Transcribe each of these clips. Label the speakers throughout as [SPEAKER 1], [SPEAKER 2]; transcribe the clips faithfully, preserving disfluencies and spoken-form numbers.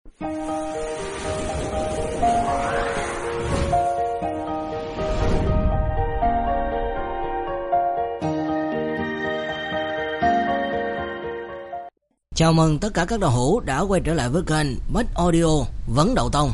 [SPEAKER 1] Chào mừng tất cả các đạo hữu đã quay trở lại với kênh Bách Audio Vấn Đậu Tông.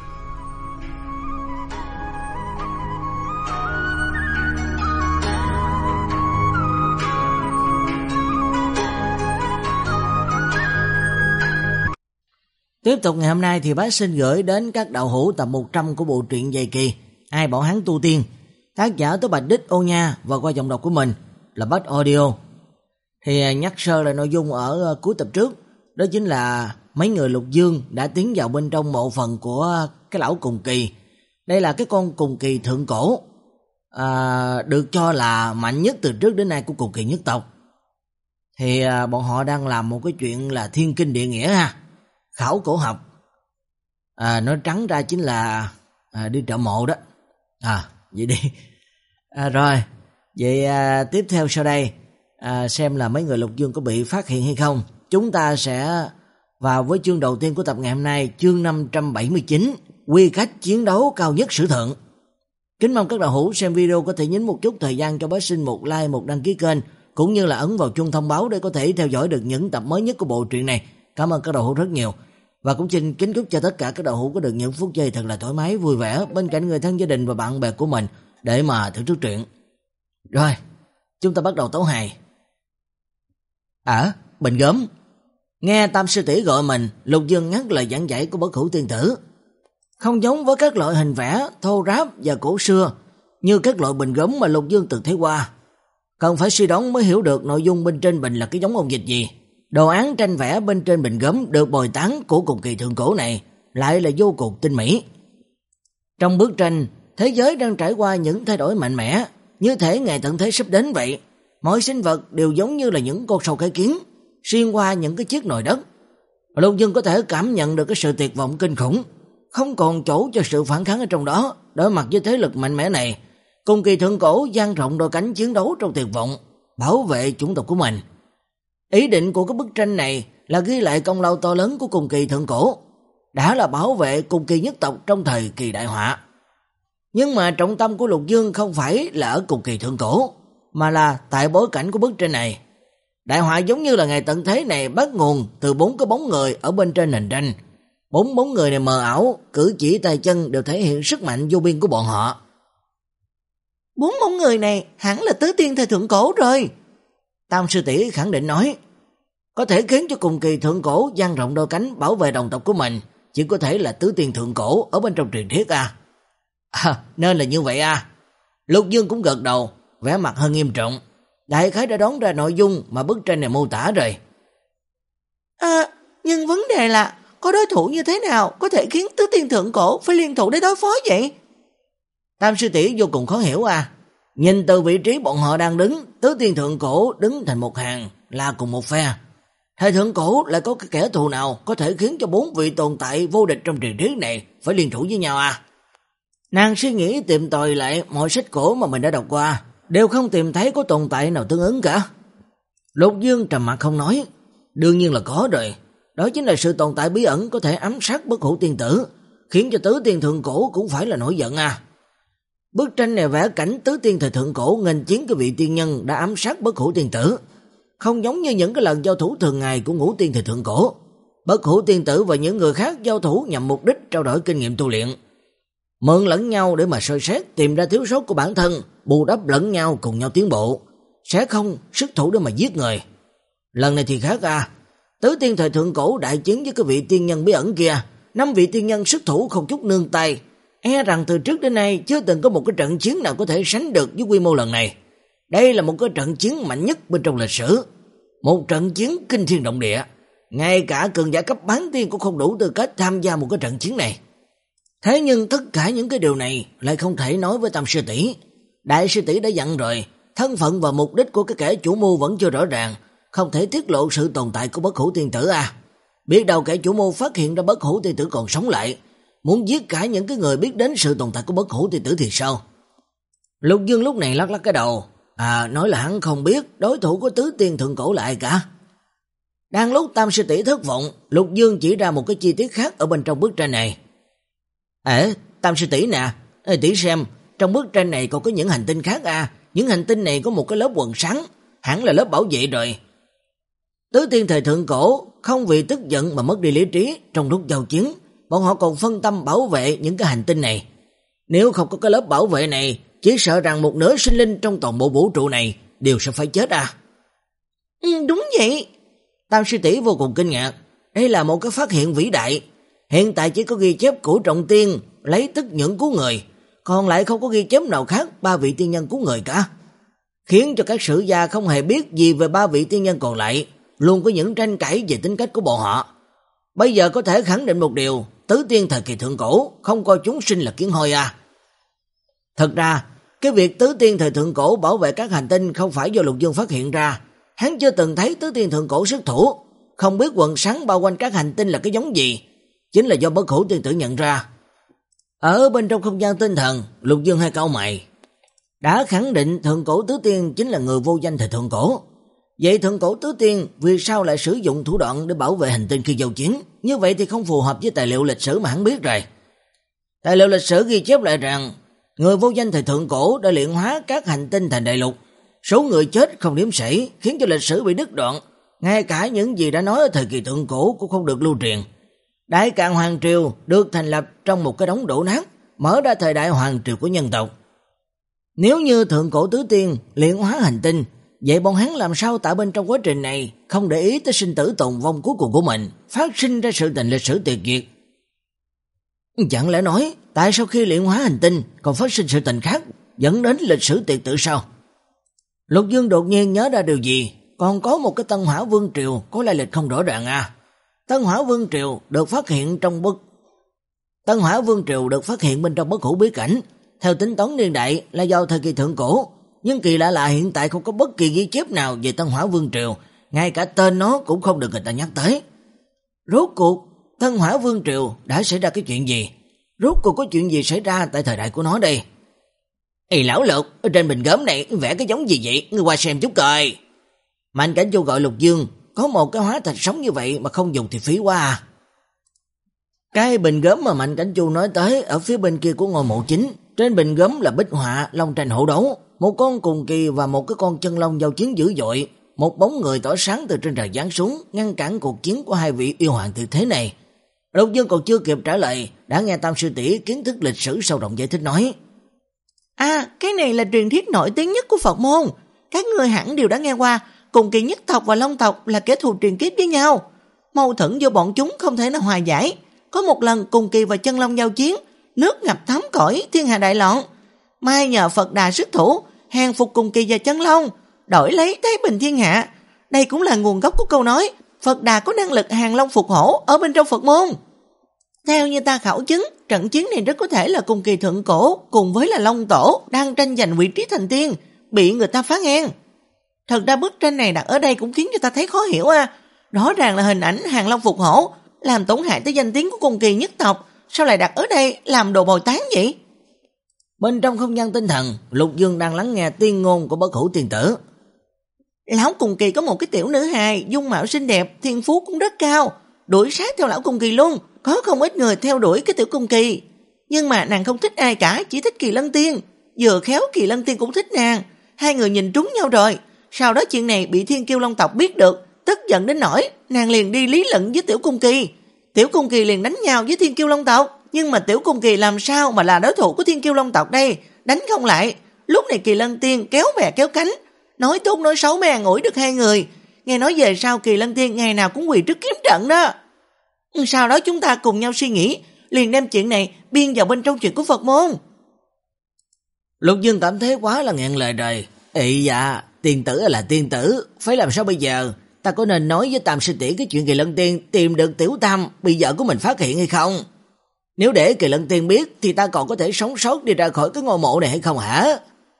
[SPEAKER 1] Tiếp tục ngày hôm nay thì bác xin gửi đến các đạo hữu tập một trăm của bộ truyện Dày Kỳ Ai Bảo Hắn Tu Tiên, tác giả Tố Bạch Đích Ô Nha và qua giọng đọc của mình là Bách Audio. Thì nhắc sơ lại nội dung ở cuối tập trước, đó chính là mấy người Lục Dương đã tiến vào bên trong mộ phần của cái lão Cùng Kỳ. Đây là cái con Cùng Kỳ thượng cổ, à, được cho là mạnh nhất từ trước đến nay của Cùng Kỳ nhất tộc. Thì à, bọn họ đang làm một cái chuyện là thiên kinh địa nghĩa ha, khảo cổ học. À, nói trắng ra chính là à, đi trợ mộ đó. À, vậy đi. À, rồi, vậy à, tiếp theo sau đây, À, xem là mấy người Lục Dương có bị phát hiện hay không. Chúng ta sẽ vào với chương đầu tiên của tập ngày hôm nay, chương năm trăm bảy mươi chín, quy cách chiến đấu cao nhất sử thượng. Kính mong các đạo hữu xem video có thể nhấn một chút thời gian cho bác xin một like, một đăng ký kênh, cũng như là ấn vào chuông thông báo để có thể theo dõi được những tập mới nhất của bộ truyện này. Cảm ơn các đạo hữu rất nhiều. Và cũng xin kính chúc cho tất cả các đạo hữu có được những phút giây thật là thoải mái, vui vẻ bên cạnh người thân, gia đình và bạn bè của mình để mà thưởng thức truyện. Rồi, chúng ta bắt đầu tấu hài. À, Bình Gớm. Nghe Tam sư tỷ gọi mình, Lục Dương ngắt lời giảng dạy của Bất Hủ Tiên Tử. Không giống với các loại hình vẽ thô ráp và cổ xưa như các loại bình gốm mà Lục Dương từng thấy qua. Cần phải suy đoán mới hiểu được nội dung bên trên bình là cái giống ông dịch gì. Đồ án tranh vẽ bên trên bình gốm được bồi tán của Cùng Kỳ thượng cổ này lại là vô cùng tinh mỹ. Trong bức tranh, thế giới đang trải qua những thay đổi mạnh mẽ, như thể ngày tận thế sắp đến vậy. Mọi sinh vật đều giống như là những con sâu cái kiến xuyên qua những cái chiếc nồi đất. Lục Dương có thể cảm nhận được cái sự tuyệt vọng kinh khủng, không còn chỗ cho sự phản kháng ở trong đó. Đối mặt với thế lực mạnh mẽ này, Cùng Kỳ thượng cổ dang rộng đôi cánh chiến đấu trong tuyệt vọng, bảo vệ chủng tộc của mình. Ý định của cái bức tranh này là ghi lại công lao to lớn của Cùng Kỳ thượng cổ, đã là bảo vệ Cùng Kỳ nhất tộc trong thời kỳ đại họa. Nhưng mà trọng tâm của Lục Dương không phải là ở Cùng Kỳ thượng cổ, mà là tại bối cảnh của bức tranh này. Đại họa giống như là ngày tận thế này bắt nguồn từ bốn cái bóng người ở bên trên nền tranh. Bốn bóng người này mờ ảo, cử chỉ tay chân đều thể hiện sức mạnh vô biên của bọn họ. Bốn bóng người này hẳn là tứ tiên thời thượng cổ rồi, Tam sư tỷ khẳng định nói. Có thể khiến cho Cùng Kỳ thượng cổ dang rộng đôi cánh bảo vệ đồng tộc của mình, chỉ có thể là tứ tiên thượng cổ ở bên trong truyền thuyết à. À, nên là như vậy à. Lục Dương cũng gật đầu, vẻ mặt hơi nghiêm trọng. Đại khái đã đoán ra nội dung mà bức tranh này mô tả rồi. À, nhưng vấn đề là có đối thủ như thế nào có thể khiến tứ tiên thượng cổ phải liên thủ để đối phó vậy? Tam sư tỷ vô cùng khó hiểu à. Nhìn từ vị trí bọn họ đang đứng, tứ tiên thượng cổ đứng thành một hàng là cùng một phe. Thời thượng cổ lại có cái kẻ thù nào có thể khiến cho bốn vị tồn tại vô địch trong truyền thuyết này phải liên thủ với nhau à? Nàng suy nghĩ tìm tòi lại mọi sách cổ mà mình đã đọc qua, đều không tìm thấy có tồn tại nào tương ứng cả. Lục Dương trầm mặt không nói. Đương nhiên là có rồi. Đó chính là sự tồn tại bí ẩn có thể ám sát Bất Hủ Tiên Tử, khiến cho tứ tiên thượng cổ cũng phải là nổi giận à. Bức tranh này vẽ cảnh tứ tiên thời thượng cổ nghênh chiến cái vị tiên nhân đã ám sát Bất Hủ Tiên Tử, không giống như những cái lần giao thủ thường ngày của ngũ tiên thời thượng cổ. Bất Hủ Tiên Tử và những người khác giao thủ nhằm mục đích trao đổi kinh nghiệm tu luyện, mượn lẫn nhau để mà soi xét, tìm ra thiếu sót của bản thân, bù đắp lẫn nhau, cùng nhau tiến bộ, sẽ không sức thủ để mà giết người. Lần này thì khác à. Tứ tiên thời thượng cổ đại chiến với cái vị tiên nhân bí ẩn kia, năm vị tiên nhân sức thủ không chút nương tay, e rằng từ trước đến nay chưa từng có một cái trận chiến nào có thể sánh được với quy mô lần này. Đây là một cái trận chiến mạnh nhất bên trong lịch sử, một trận chiến kinh thiên động địa. Ngay cả cường giả cấp bán tiên cũng không đủ tư cách tham gia một cái trận chiến này. Thế nhưng tất cả những cái điều này lại không thể nói với Tam sư tỷ. Đại sư tỷ đã dặn rồi, thân phận và mục đích của cái kẻ chủ mưu vẫn chưa rõ ràng, không thể tiết lộ sự tồn tại của Bất Hủ Tiên Tử à. Biết đâu kẻ chủ mưu phát hiện ra Bất Hủ Tiên Tử còn sống lại, muốn giết cả những cái người biết đến sự tồn tại của Bất Hủ Tiên Tử thì sao? Lục Dương lúc này lắc lắc cái đầu, à nói là hắn không biết đối thủ của tứ tiên thượng cổ là ai cả. Đang lúc Tam sư tỷ thất vọng, Lục Dương chỉ ra một cái chi tiết khác ở bên trong bức tranh này. Ê, Tam sư tỷ nè, ê tỷ xem, trong bức tranh này còn có những hành tinh khác à, những hành tinh này có một cái lớp quần sáng, hẳn là lớp bảo vệ rồi. Tứ tiên thời thượng cổ không vì tức giận mà mất đi lý trí, trong lúc giao chiến, bọn họ còn phân tâm bảo vệ những cái hành tinh này. Nếu không có cái lớp bảo vệ này, chỉ sợ rằng một nửa sinh linh trong toàn bộ vũ trụ này đều sẽ phải chết à.
[SPEAKER 2] Ừ, đúng vậy.
[SPEAKER 1] Tam sư tỷ vô cùng kinh ngạc, đây là một cái phát hiện vĩ đại. Hiện tại chỉ có ghi chép của Trọng Tiên lấy tức những cứu người, còn lại không có ghi chép nào khác ba vị tiên nhân cứu người cả. Khiến cho các sử gia không hề biết gì về ba vị tiên nhân còn lại, luôn có những tranh cãi về tính cách của bọn họ. Bây giờ có thể khẳng định một điều, tứ tiên thời kỳ thượng cổ không coi chúng sinh là kiến hôi à. Thật ra, cái việc tứ tiên thời thượng cổ bảo vệ các hành tinh không phải do Lục Dương phát hiện ra. Hắn chưa từng thấy tứ tiên thượng cổ xuất thủ, không biết quần sáng bao quanh các hành tinh là cái giống gì, chính là do Bất Hủ tiên tử nhận ra. Ở bên trong không gian tinh thần, Lục Dương hai cau mày. Đã khẳng định thượng cổ tứ tiên chính là người vô danh thời thượng cổ. Vậy thượng cổ tứ tiên vì sao lại sử dụng thủ đoạn để bảo vệ hành tinh khi giao chiến? Như vậy thì không phù hợp với tài liệu lịch sử mà hắn biết rồi. Tài liệu lịch sử ghi chép lại rằng người vô danh thời thượng cổ đã luyện hóa các hành tinh thành đại lục. Số người chết không đếm xuể, khiến cho lịch sử bị đứt đoạn. Ngay cả những gì đã nói ở thời kỳ thượng cổ cũng không được lưu truyền. Đại Càn Hoàng Triều được thành lập trong một cái đống đổ nát, mở ra thời đại Hoàng Triều của nhân tộc. Nếu như thượng cổ tứ tiên luyện hóa hành tinh, vậy bọn hắn làm sao tại bên trong quá trình này không để ý tới sinh tử tồn vong cuối cùng của mình, phát sinh ra sự tình lịch sử tuyệt diệt? Chẳng lẽ nói, tại sao khi luyện hóa hành tinh còn phát sinh sự tình khác, dẫn đến lịch sử tuyệt tự sao? Lục Dương đột nhiên nhớ ra điều gì, còn có một cái Tân Hỏa Vương Triều có lai lịch không rõ ràng à. Tân Hỏa Vương Triều được phát hiện trong bức Tân Hỏa Vương Triều được phát hiện bên trong Bất Hủ bí cảnh, theo tính toán niên đại là do thời kỳ thượng cổ, nhưng kỳ lạ là hiện tại không có bất kỳ ghi chép nào về Tân Hỏa Vương Triều, ngay cả tên nó cũng không được người ta nhắc tới. Rốt cuộc Tân Hỏa Vương Triều đã xảy ra cái chuyện gì? Rốt cuộc có chuyện gì xảy ra tại thời đại của nó đây? Ê lão Lục, ở trên bình gốm này vẽ cái giống gì vậy? Ngươi qua xem chút coi. Mạnh Cảnh Chu gọi Lục Dương, có một cái hóa thạch sống như vậy mà không dùng thì phí quá à. Cái bình gốm mà Mạnh Cảnh Chu nói tới ở phía bên kia của ngôi mộ chính, trên bình gốm là bích họa long tranh hổ đấu, một con cùng kỳ và một cái con chân long giao chiến dữ dội, một bóng người tỏa sáng từ trên trời giáng xuống, ngăn cản cuộc chiến của hai vị yêu hoàng tuyệt thế này. Lục Dương còn chưa kịp trả lời, đã nghe Tam sư tỷ kiến thức lịch sử sâu rộng giải thích nói:
[SPEAKER 2] À, cái này là truyền thuyết nổi tiếng nhất của Phật môn. Các người hẳn đều đã nghe qua, cùng kỳ nhất tộc và long tộc là kẻ thù truyền kiếp với nhau. Mâu thuẫn giữa bọn chúng không thể nào hòa giải. Có một lần cùng kỳ và chân long giao chiến, nước ngập thắm cõi, thiên hạ đại loạn. Mai nhờ Phật Đà xuất thủ, hàng phục cùng kỳ và chân long, đổi lấy thái bình thiên hạ. Đây cũng là nguồn gốc của câu nói Phật Đà có năng lực hàng long phục hổ ở bên trong Phật môn. Theo như ta khảo chứng, trận chiến này rất có thể là cùng kỳ thượng cổ cùng với là Long Tổ đang tranh giành vị trí thành tiên, bị người ta phá ngang. Thật ra bức tranh này đặt ở đây cũng khiến cho ta thấy khó hiểu à. Rõ ràng là hình ảnh hàng long phục hổ, làm tổn hại tới danh tiếng của cùng kỳ nhất tộc, sao lại đặt ở đây làm đồ bồi tán vậy?
[SPEAKER 1] Bên trong không gian tinh thần, Lục Dương đang lắng nghe tiên ngôn của Bất Hủ tiên tử.
[SPEAKER 2] Lão cùng kỳ có một cái tiểu nữ hài, dung mạo xinh đẹp, thiên phú cũng rất cao, đuổi sát theo lão cùng kỳ luôn. Có không ít người theo đuổi cái tiểu cung kỳ, nhưng mà nàng không thích ai cả, chỉ thích Kỳ Lân Tiên. Vừa khéo Kỳ Lân Tiên cũng thích nàng, hai người nhìn trúng nhau rồi. Sau đó chuyện này bị Thiên Kiêu Long tộc biết được, tức giận đến nỗi nàng liền đi lý luận với tiểu cung kỳ. Tiểu cung kỳ liền đánh nhau với Thiên Kiêu Long tộc, nhưng mà tiểu cung kỳ làm sao mà là đối thủ của Thiên Kiêu Long tộc đây, đánh không lại. Lúc này Kỳ Lân Tiên kéo bè kéo cánh, nói tốt nói xấu mới an ủi được hai người. Nghe nói về sau Kỳ Lân Tiên ngày nào cũng quỳ trước kiếm trận đó. Sau đó chúng ta cùng nhau suy nghĩ, liền đem chuyện này biên vào bên trong chuyện của Phật môn.
[SPEAKER 1] Lục Dương cảm thấy quá là nghẹn lời rồi. Ê dạ, tiên tử là tiên tử, phải làm sao bây giờ? Ta có nên nói với Tam sư tỷ cái chuyện Kỳ Lân Tiên tìm được Tiểu Tam bị vợ của mình phát hiện hay không? Nếu để Kỳ Lân Tiên biết thì ta còn có thể sống sót đi ra khỏi cái ngôi mộ này hay không hả?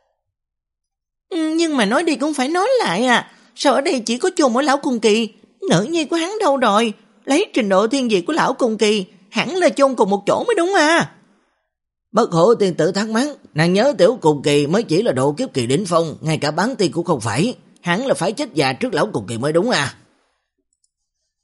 [SPEAKER 2] Ừ, nhưng mà nói đi cũng phải nói lại à. Sao ở đây chỉ có chôn mỗi lão cung kỳ? Nữ nhi của hắn đâu rồi? Lấy trình độ thiên vị của lão cung kỳ, hẳn là chôn cùng một chỗ mới đúng à.
[SPEAKER 1] Bất Hủ tiên tử thắc mắc, nàng nhớ tiểu cung kỳ mới chỉ là độ kiếp kỳ đỉnh phong, ngay cả bán tiên cũng không phải, hẳn là phải chết già trước lão cung kỳ mới đúng à.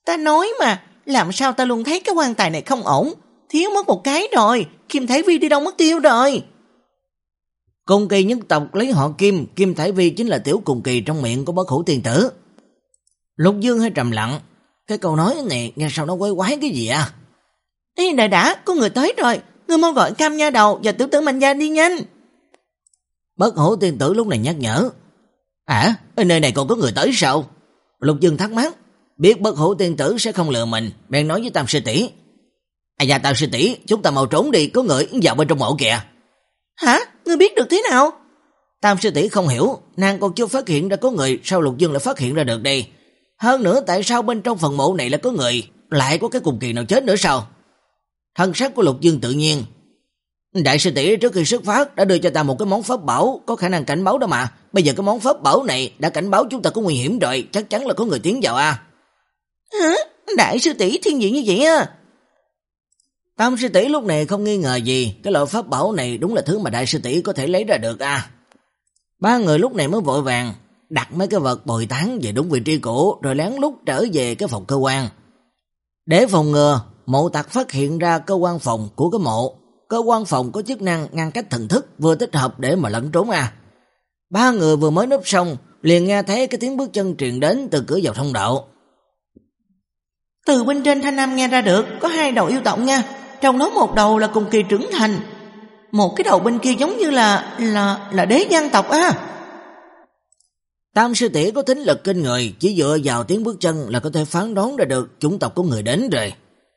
[SPEAKER 2] Ta nói mà, làm sao ta luôn thấy cái quan tài này không ổn, thiếu mất một cái rồi, Kim Thái Vi đi đâu mất tiêu rồi.
[SPEAKER 1] Cùng kỳ nhất tộc lấy họ Kim, Kim Thái Vi chính là tiểu cùng kỳ trong miệng của Bất Hủ Tiên Tử. Lục Dương hơi trầm lặng, cái câu nói này nghe sao nó quái quái cái gì à?
[SPEAKER 2] Ê đại đã, có người tới rồi, ngươi mau gọi Cam Nha Đầu và Tiểu Tử Mạnh Gia đi nhanh.
[SPEAKER 1] Bất Hủ Tiên Tử lúc này nhắc nhở. À, ở nơi này còn có người tới sao? Lục Dương thắc mắc, biết Bất Hủ Tiên Tử sẽ không lừa mình, bèn nói với Tam Sư tỷ. À dạ Tam Sư tỷ, chúng ta mau trốn đi, có người vào bên trong mộ kìa.
[SPEAKER 2] Hả? Ngươi biết được thế nào?
[SPEAKER 1] Tam Sư tỷ không hiểu, nàng còn chưa phát hiện ra có người, sao Lục Dương lại phát hiện ra được đây? Hơn nữa tại sao bên trong phần mộ này là có người, lại có cái cùng kỳ nào chết nữa sao? Thân sắc của Lục Dương tự nhiên. Đại sư tỷ trước khi xuất phát đã đưa cho ta một cái món pháp bảo có khả năng cảnh báo đó mà. Bây giờ cái món pháp bảo này đã cảnh báo chúng ta có nguy hiểm rồi, chắc chắn là có người tiến vào à.
[SPEAKER 2] Hả? Đại sư tỷ thiên vị như vậy à?
[SPEAKER 1] Tam sư tỷ lúc này không nghi ngờ gì, cái loại pháp bảo này đúng là thứ mà đại sư tỷ có thể lấy ra được à. Ba người lúc này mới vội vàng đặt mấy cái vật bồi tán về đúng vị trí cũ rồi lén lút trở về cái phòng cơ quan. Để phòng ngừa mộ tặc phát hiện ra cơ quan phòng của cái mộ, cơ quan phòng có chức năng ngăn cách thần thức, vừa thích hợp để mà lẫn trốn à. Ba người vừa mới núp xong liền nghe thấy cái tiếng bước chân truyền đến từ cửa vào thông đạo.
[SPEAKER 2] Từ bên trên thanh âm nghe ra được có hai đầu yêu tộc nha, trong đó một đầu là cùng kỳ trưởng thành, một cái đầu bên kia giống như là là là đế giang tộc á.
[SPEAKER 1] Tam sư tỷ có thính lực kinh người, chỉ dựa vào tiếng bước chân là có thể phán đoán ra được chủng tộc của người đến rồi.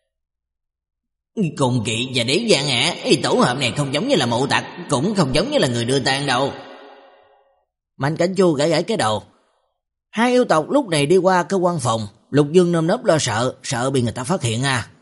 [SPEAKER 1] Cùng kỳ và đế giang ạ, à, tổ hợp này không giống như là mộ tặc, cũng không giống như là người đưa tang đâu. Mạnh Cảnh Chu gãi gãi cái đầu. Hai yêu tộc lúc này đi qua cơ quan phòng, Lục Dương nơm nớp lo sợ, sợ bị người ta phát hiện à.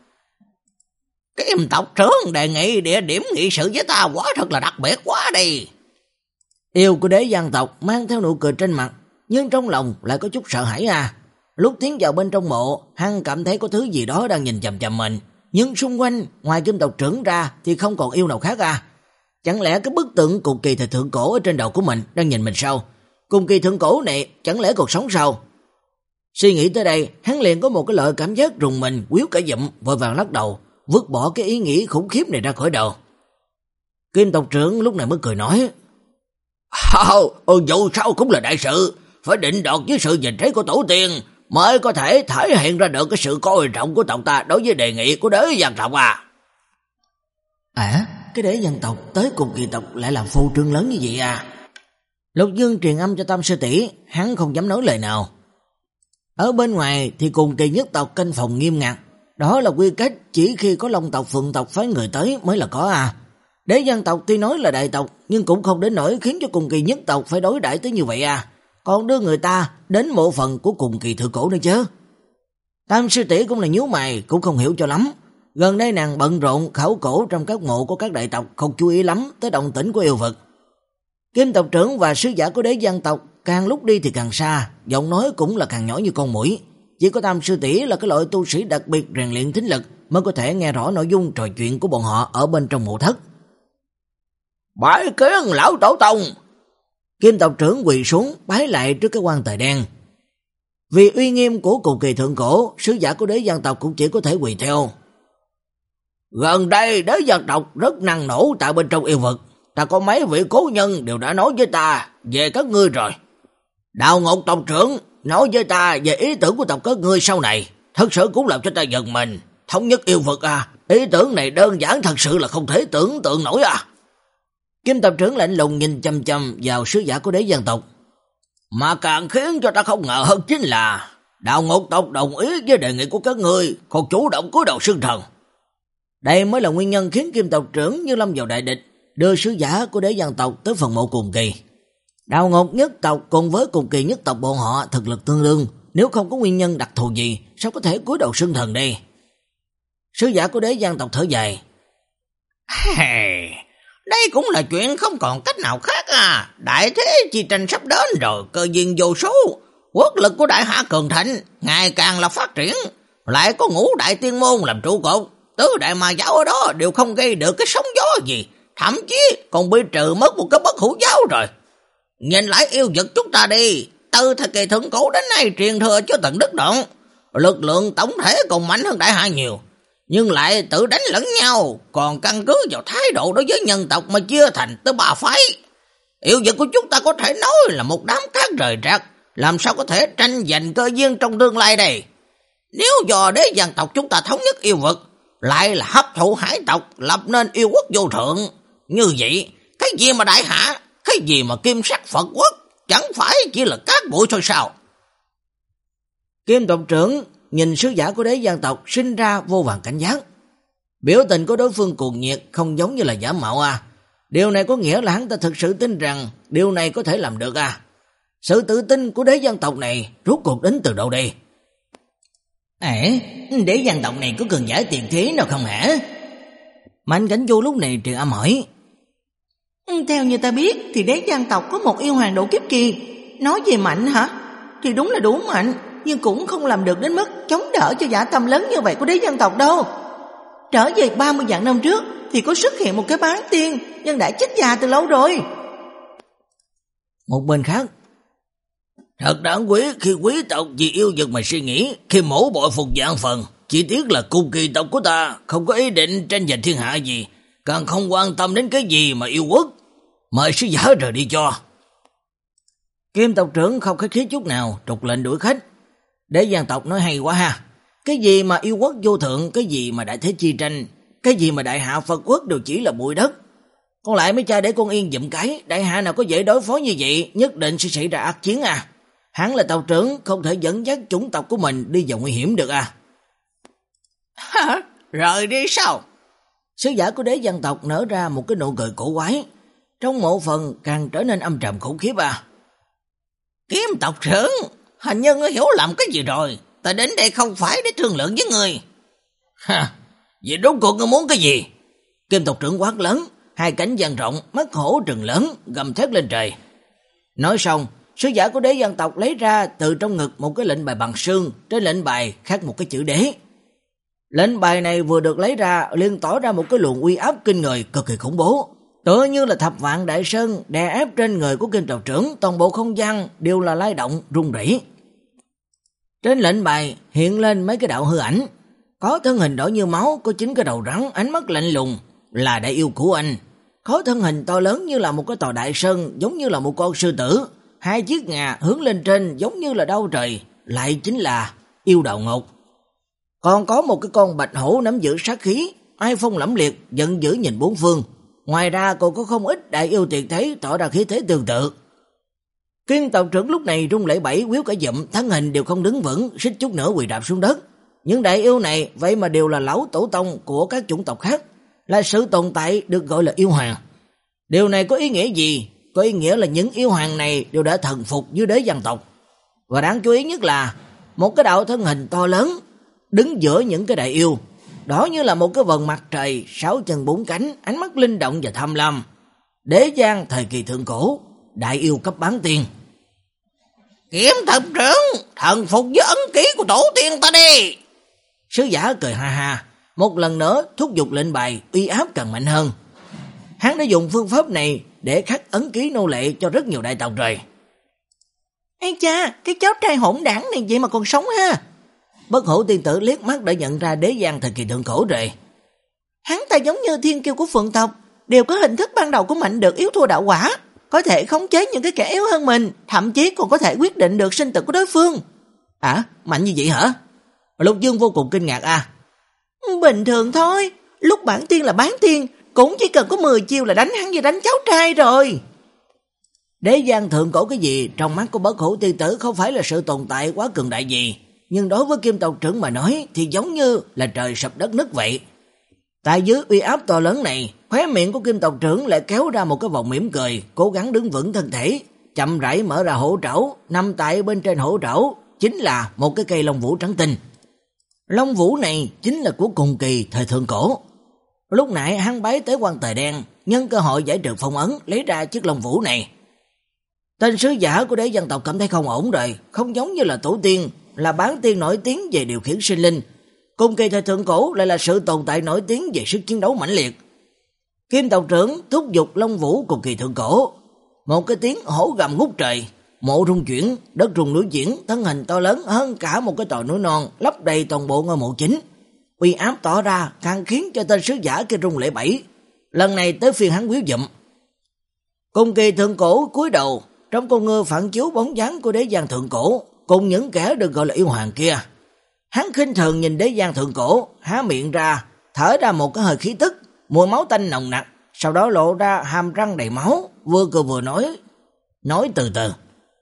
[SPEAKER 2] Kim tộc trưởng đề nghị địa điểm nghị sự với ta quá thật là đặc biệt quá đi.
[SPEAKER 1] Yêu của đế giang tộc mang theo nụ cười trên mặt, nhưng trong lòng lại có chút sợ hãi à. Lúc tiến vào bên trong mộ, hắn cảm thấy có thứ gì đó đang nhìn chằm chằm mình, nhưng xung quanh ngoài Kim tộc trưởng ra thì không còn yêu nào khác à. Chẳng lẽ cái bức tượng cùng kỳ thời thượng cổ ở trên đầu của mình đang nhìn mình sao? Cùng kỳ thượng cổ này chẳng lẽ còn sống sao? Suy nghĩ tới đây, hắn liền có một cái loại cảm giác rùng mình, quýu cả dụm, vội vàng lắc đầu, vứt bỏ cái ý nghĩ khủng khiếp này ra khỏi đầu. Kim tộc trưởng lúc này mới cười nói:
[SPEAKER 3] "Ồ, oh, dù sao cũng là đại sự, phải định đoạt với sự nhìn thấy của tổ tiên mới có thể thể hiện ra được cái sự coi trọng của tộc ta đối với đề nghị của đế dân tộc à."
[SPEAKER 1] À, cái đế dân tộc tới cùng kỳ tộc lại làm phô trương lớn như vậy à? Lục Dương truyền âm cho Tam sư tỷ, hắn không dám nói lời nào. Ở bên ngoài thì cùng kỳ nhất tộc canh phòng nghiêm ngặt, đó là quy cách chỉ khi có Long tộc, Phượng tộc phái người tới mới là có à. Đế dân tộc tuy nói là đại tộc nhưng cũng không đến nỗi khiến cho cùng kỳ nhất tộc phải đối đãi tới như vậy à. Còn đưa người ta đến mộ phần của cùng kỳ thượng cổ nữa chứ. Tam sư tỷ cũng là nhíu mày, cũng không hiểu cho lắm. Gần đây nàng bận rộn khảo cổ trong các mộ của các đại tộc, không chú ý lắm tới động tĩnh của yêu vật. Kim tộc trưởng và sứ giả của đế dân tộc càng lúc đi thì càng xa, giọng nói cũng là càng nhỏ như con muỗi. Chỉ có Tam sư tỷ là cái loại tu sĩ đặc biệt rèn luyện thính lực mới có thể nghe rõ nội dung trò chuyện của bọn họ ở bên trong mộ thất.
[SPEAKER 3] Bái kiến lão tổ tông.
[SPEAKER 1] Kim tộc trưởng quỳ xuống bái lại trước cái quan tài đen. Vì uy nghiêm của cùng kỳ thượng cổ, sứ giả của đế dân tộc cũng chỉ có thể quỳ theo.
[SPEAKER 3] Gần đây đế dân tộc rất năng nổ tại bên trong yêu vật, ta có mấy vị cố nhân đều đã nói với ta về các ngươi rồi. Đào Ngột tộc trưởng nói với ta về ý tưởng của tộc các ngươi sau này, thật sự cũng làm cho ta giật mình. Thống nhất yêu vật à, ý tưởng này đơn giản thật sự là không thể tưởng tượng nổi à.
[SPEAKER 1] Kim tộc trưởng lạnh lùng nhìn chăm chăm vào sứ giả của đế dân tộc.
[SPEAKER 3] Mà càng khiến cho ta không ngờ hơn chính là Đào Ngột tộc đồng ý với đề nghị của các ngươi, còn chủ động cúi đầu xưng thần.
[SPEAKER 1] Đây mới là nguyên nhân khiến Kim tộc trưởng như lâm vào đại địch, đưa sứ giả của đế dân tộc tới phần mộ cùng kỳ. Đào Ngột nhất tộc cùng với cùng kỳ nhất tộc bọn họ thực lực tương đương, nếu không có nguyên nhân đặc thù gì, sao có thể cúi đầu xưng thần đây? Sứ giả của đế dân tộc thở dài.
[SPEAKER 2] Hey, đây cũng là chuyện không còn cách nào khác à. Đại thế chi tranh sắp đến rồi, cơ duyên vô số, quốc lực của đại hạ cường thịnh ngày càng là phát triển, lại có ngũ đại tiên môn làm trụ cột, tứ đại ma giáo ở đó đều không gây được cái sóng gió gì, thậm chí còn bị trừ mất một cái bất hủ giáo rồi. Nhìn lại yêu vật chúng ta đi, từ thời kỳ thượng cổ đến nay truyền thừa cho tận đất đoạn,
[SPEAKER 3] lực lượng tổng thể còn mạnh hơn đại hạ nhiều, nhưng lại tự đánh lẫn nhau, còn căn cứ vào thái độ đối với nhân tộc mà chia thành tới ba phái. Yêu vật của chúng ta có thể nói là một đám cát rời rạc, làm sao có thể tranh giành cơ duyên trong tương lai đây? Nếu do đế dân tộc chúng ta thống nhất yêu vật, lại là hấp thụ hải tộc, lập nên yêu quốc vô thượng, như vậy, cái gì mà đại hạ, cái gì mà kim sắc Phật quốc, chẳng phải chỉ là cát bụi thôi sao?
[SPEAKER 1] Kim tộc trưởng nhìn sứ giả của đế dân tộc sinh ra vô vàn cảnh giác. Biểu tình của đối phương cuồng nhiệt, không giống như là giả mạo à. Điều này có nghĩa là hắn ta thực sự tin rằng điều này có thể làm được à. Sự tự tin của đế dân tộc này rốt cuộc đến từ đâu đây?
[SPEAKER 2] Ê, đế dân tộc này có cường giả tiền thế nào không hả?
[SPEAKER 1] Mạnh Cảnh Du lúc này truyền âm hỏi.
[SPEAKER 2] Theo như ta biết thì đế dân tộc có một yêu hoàng độ kiếp kỳ. Nói về mạnh hả? Thì đúng là đủ mạnh, nhưng cũng không làm được đến mức chống đỡ cho dã tâm lớn như vậy của đế dân tộc đâu. Trở về ba mươi vạn năm trước thì có xuất hiện một cái bán tiên, nhưng đã chết già từ lâu rồi.
[SPEAKER 1] Một bên khác,
[SPEAKER 3] thật đáng quý khi quý tộc vì yêu vật mà suy nghĩ, khi mổ bội phục vạn phần. Chỉ tiếc là cung kỳ tộc của ta không có ý định tranh giành thiên hạ gì, càng không quan tâm đến cái gì mà yêu quốc. Mời sứ giả rời đi cho.
[SPEAKER 1] Kim tộc trưởng không khách khí chút nào, trục lệnh đuổi khách. Đế dân tộc nói hay quá ha. Cái gì mà yêu quốc vô thượng, cái gì mà đại thế chi tranh, cái gì mà đại hạ Phật quốc đều chỉ là bụi đất. Con lại mấy cha để con yên dụm cái, đại hạ nào có dễ đối phó như vậy, nhất định sẽ xảy ra ác chiến à. Hắn là tộc trưởng, không thể dẫn dắt chủng tộc của mình đi vào nguy hiểm được à.
[SPEAKER 3] Hả? Rời đi sao?
[SPEAKER 1] Sứ giả của đế dân tộc nở ra một cái nụ cười cổ quái, trong một phần càng trở nên âm trầm khủng khiếp à.
[SPEAKER 3] Kiếm tộc trưởng, hình như ngươi hiểu lầm cái gì rồi. Ta đến đây không phải để thương lượng với ngươi. Ha, vậy rốt cuộc ngươi muốn cái gì?
[SPEAKER 1] Kim tộc trưởng quát lớn, hai cánh dang rộng, mắt hổ trừng lớn, gầm thét lên trời. Nói xong, sứ giả của đế dân tộc lấy ra từ trong ngực một cái lệnh bài bằng xương, trên lệnh bài khắc một cái chữ đế. Lệnh bài này vừa được lấy ra liền tỏ ra một cái luồng uy áp kinh người cực kỳ khủng bố, tựa như là thập vạn đại sơn đè ép trên người của Kim tộc trưởng, toàn bộ không gian đều là lay động rung rẩy. Trên lệnh bài hiện lên mấy cái đạo hư ảnh, có thân hình đỏ như máu, có chín cái đầu rắn, ánh mắt lạnh lùng, là đại yêu của anh. Có thân hình to lớn như là một cái tòa đại sơn, giống như là một con sư tử, hai chiếc ngà hướng lên trên giống như là đao trời, lại chính là yêu đạo ngục. Còn có một cái con bạch hổ nắm giữ sát khí, ai phong lẫm liệt, giận dữ nhìn bốn phương. Ngoài ra còn có không ít đại yêu tuyệt thế tỏ ra khí thế tương tự. Kim tộc trưởng lúc này rung lẩy bẩy, quýu cả dụm, thân hình đều không đứng vững, suýt chút nữa quỳ đạp xuống đất. Những đại yêu này vậy mà đều là lão tổ tông của các chủng tộc khác, là sự tồn tại được gọi là yêu hoàng. Điều này có ý nghĩa gì? Có ý nghĩa là những yêu hoàng này đều đã thần phục với đế dân tộc. Và đáng chú ý nhất là một cái đạo thân hình to lớn đứng giữa những cái đại yêu, đó như là một cái vầng mặt trời, sáu chân bốn cánh, ánh mắt linh động và tham lam. Đế giang thời kỳ thượng cổ, đại yêu cấp bán tiên.
[SPEAKER 3] Kiếm tộc trưởng, thần phục với ấn ký của tổ tiên ta đi.
[SPEAKER 1] Sứ giả cười ha ha, một lần nữa thúc giục lệnh bài, uy áp càng mạnh hơn. Hắn đã dùng phương pháp này để khắc ấn ký nô lệ cho rất nhiều đại tộc rồi.
[SPEAKER 2] Ê cha, cái cháu trai hỗn đảng này vậy mà còn sống ha.
[SPEAKER 1] Bất Hổ tiên tử liếc mắt đã nhận ra đế giang thời kỳ thượng cổ rồi.
[SPEAKER 2] Hắn ta giống như thiên kiêu của phượng tộc, đều có hình thức ban đầu của mạnh được yếu thua đạo quả, có thể khống chế những cái kẻ yếu hơn mình, thậm chí còn có thể quyết định được sinh tử của đối phương.
[SPEAKER 1] À, mạnh như vậy hả? Lục Dương vô cùng kinh ngạc à.
[SPEAKER 2] Bình thường thôi, lúc bản tiên là bán tiên, cũng chỉ cần có mười chiêu là đánh hắn như đánh cháu trai rồi.
[SPEAKER 1] Đế giang thượng cổ cái gì, trong mắt của Bất Hổ tiên tử không phải là sự tồn tại quá cường đại gì, nhưng đối với Kim tộc trưởng mà nói thì giống như là trời sập đất nứt vậy. Tại dưới uy áp to lớn này, khóe miệng của Kim tộc trưởng lại kéo ra một cái vòng mỉm cười, cố gắng đứng vững thân thể, chậm rãi mở ra hổ trảo, nằm tại bên trên hổ trảo chính là một cái cây lông vũ trắng tinh. Lông vũ này chính là của cùng kỳ thời thượng cổ. Lúc nãy hắn bái tới quan tề đen, nhân cơ hội giải trừ phong ấn, lấy ra chiếc lông vũ này. Tên sứ giả của đế dân tộc cảm thấy không ổn rồi, không giống như là tổ tiên, là bán tiên nổi tiếng về điều khiển sinh linh. Cùng kỳ thời thượng cổ lại là sự tồn tại nổi tiếng về sức chiến đấu mãnh liệt. Kim tộc trưởng thúc giục lông vũ cùng kỳ thượng cổ. Một cái tiếng hổ gầm ngút trời,
[SPEAKER 3] mộ rung chuyển, đất rung núi chuyển, thân hình to lớn hơn cả một cái tòa núi non, lấp đầy toàn bộ ngôi mộ chính. Uy áp tỏ ra càng khiến cho tên sứ giả kia rung lẩy bẩy. Lần này tới phiên hắn quýu dụm. Cùng Kỳ thượng cổ cúi đầu, trong con ngươi phản chiếu bóng dáng của đế giang thượng cổ cùng những kẻ được gọi là yêu hoàng kia. Hắn khinh thường nhìn đế giang thượng cổ, há miệng ra, thở ra một cái hơi khí tức, mùi máu tanh nồng nặc, sau đó lộ ra hàm răng đầy máu, vừa cười vừa nói, nói từ từ.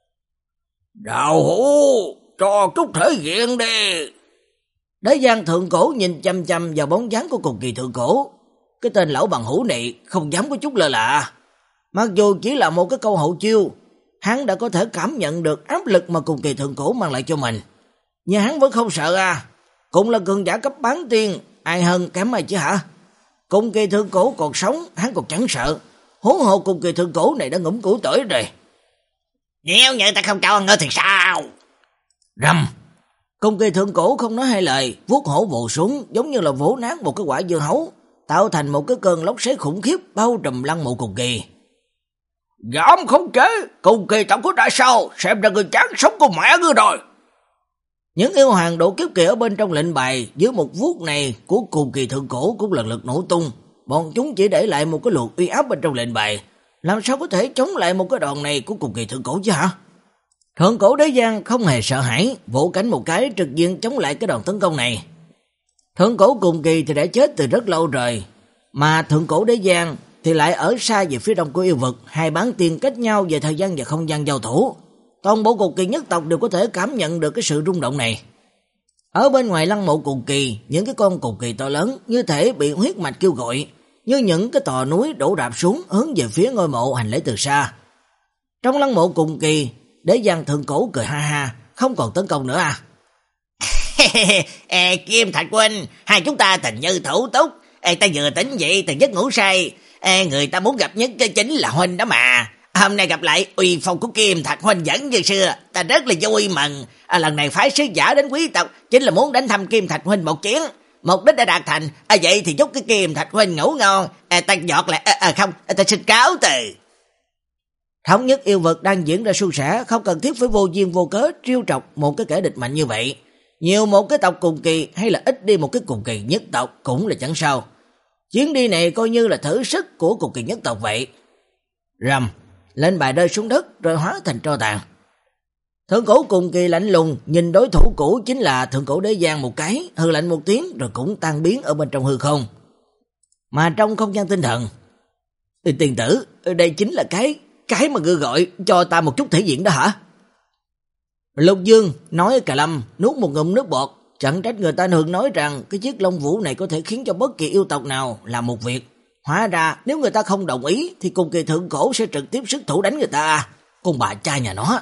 [SPEAKER 3] Đạo hữu, cho chút thể diện đi. Đế giang thượng cổ nhìn chăm chăm vào bóng dáng của Cùng Kỳ thượng cổ. Cái tên lão bằng hữu này không dám có chút lơ là. Mặc dù chỉ là một cái câu hậu chiêu, hắn đã có thể cảm nhận được áp lực mà Cùng Kỳ thượng cổ mang lại cho mình. Nhưng hắn vẫn không sợ à. Cũng là cường giả cấp bán tiên, ai hơn kém ai chứ hả? Cùng Kỳ thượng cổ còn sống, hắn còn chẳng sợ. Huống hồ Cùng Kỳ thượng cổ này đã ngủm củ tuổi rồi. Nếu như ta không cho ăn thì sao? Rầm. Cùng Kỳ thượng cổ không nói hai lời, vuốt hổ vồ xuống giống như là vỗ nát một cái quả dưa hấu, tạo thành một cái cơn lốc xoáy khủng khiếp bao trùm lăng mộ Cùng Kỳ. Dám không chế, Cùng Kỳ tổng có đại sao, xem ra người chán sống của mẹ ngươi rồi. Những yêu hoàng độ kiếp kỳ ở bên trong lệnh bài dưới một vuốt này của Cùng Kỳ thượng cổ cũng lần lượt nổ tung. Bọn chúng chỉ để lại một cái luồng uy áp bên trong lệnh bài, làm sao có thể chống lại một cái đòn này của Cùng Kỳ thượng cổ chứ hả? Thượng cổ đế giang không hề sợ hãi, vỗ cánh một cái trực diện chống lại cái đòn tấn công này. Thượng cổ Cùng Kỳ thì đã chết từ rất lâu rồi, mà thượng cổ đế giang thì lại ở xa về phía đông của yêu vực, hai bán tiên cách nhau về thời gian và không gian giao thủ. Toàn bộ Cùng Kỳ nhất tộc đều có thể cảm nhận được cái sự rung động này. Ở bên ngoài lăng mộ Cùng Kỳ, những cái con Cùng Kỳ to lớn như thể bị huyết mạch kêu gọi, như những cái tòa núi đổ rạp xuống hướng về phía ngôi mộ hành lễ từ xa. Trong lăng mộ Cùng Kỳ, đế giang thượng cổ cười ha ha, không còn tấn công nữa à. Ê, Kim Thạch huynh, hai chúng ta tình như thủ túc. Ê, ta vừa tỉnh dậy từ giấc ngủ say. Ê, người ta muốn gặp nhất chính là huynh đó mà. Hôm nay gặp lại uy phong của Kim Thạch huynh vẫn như xưa, ta rất là vui mừng. À, lần này phái sứ giả đến quý tộc chính là muốn đến thăm Kim Thạch huynh một chuyến. Mục đích đã đạt thành. À, vậy thì chúc cái Kim Thạch huynh ngủ ngon. À, ta giọt lại. À, à không, à, ta xin cáo từ. Thống nhất yêu vực đang diễn ra suôn sẻ, không cần thiết phải vô duyên vô cớ trêu trọc một cái kẻ địch mạnh như vậy. Nhiều một cái tộc Cùng Kỳ hay là ít đi một cái Cùng Kỳ nhất tộc cũng là chẳng sao. Chuyến đi này coi như là thử sức của Cùng Kỳ nhất tộc vậy. Rầm, lên bài rơi xuống đất rồi hóa thành tro tàn. Thượng cổ Cùng Kỳ lạnh lùng nhìn đối thủ cũ chính là thượng cổ đế giang một cái, hừ lạnh một tiếng rồi cũng tan biến ở bên trong hư không. Mà trong không gian tinh thần, tiền tử, đây chính là cái cái mà ngươi gọi cho ta một chút thể diện đó hả? Lục Dương nói cà lâm, nuốt một ngụm nước bọt, chẳng trách người ta thường nói rằng cái chiếc lông vũ này có thể khiến cho bất kỳ yêu tộc nào làm một việc. Hóa ra nếu người ta không đồng ý thì Cùng Kỳ thượng cổ sẽ trực tiếp xuất thủ đánh người ta. Con bà cha nhà nó.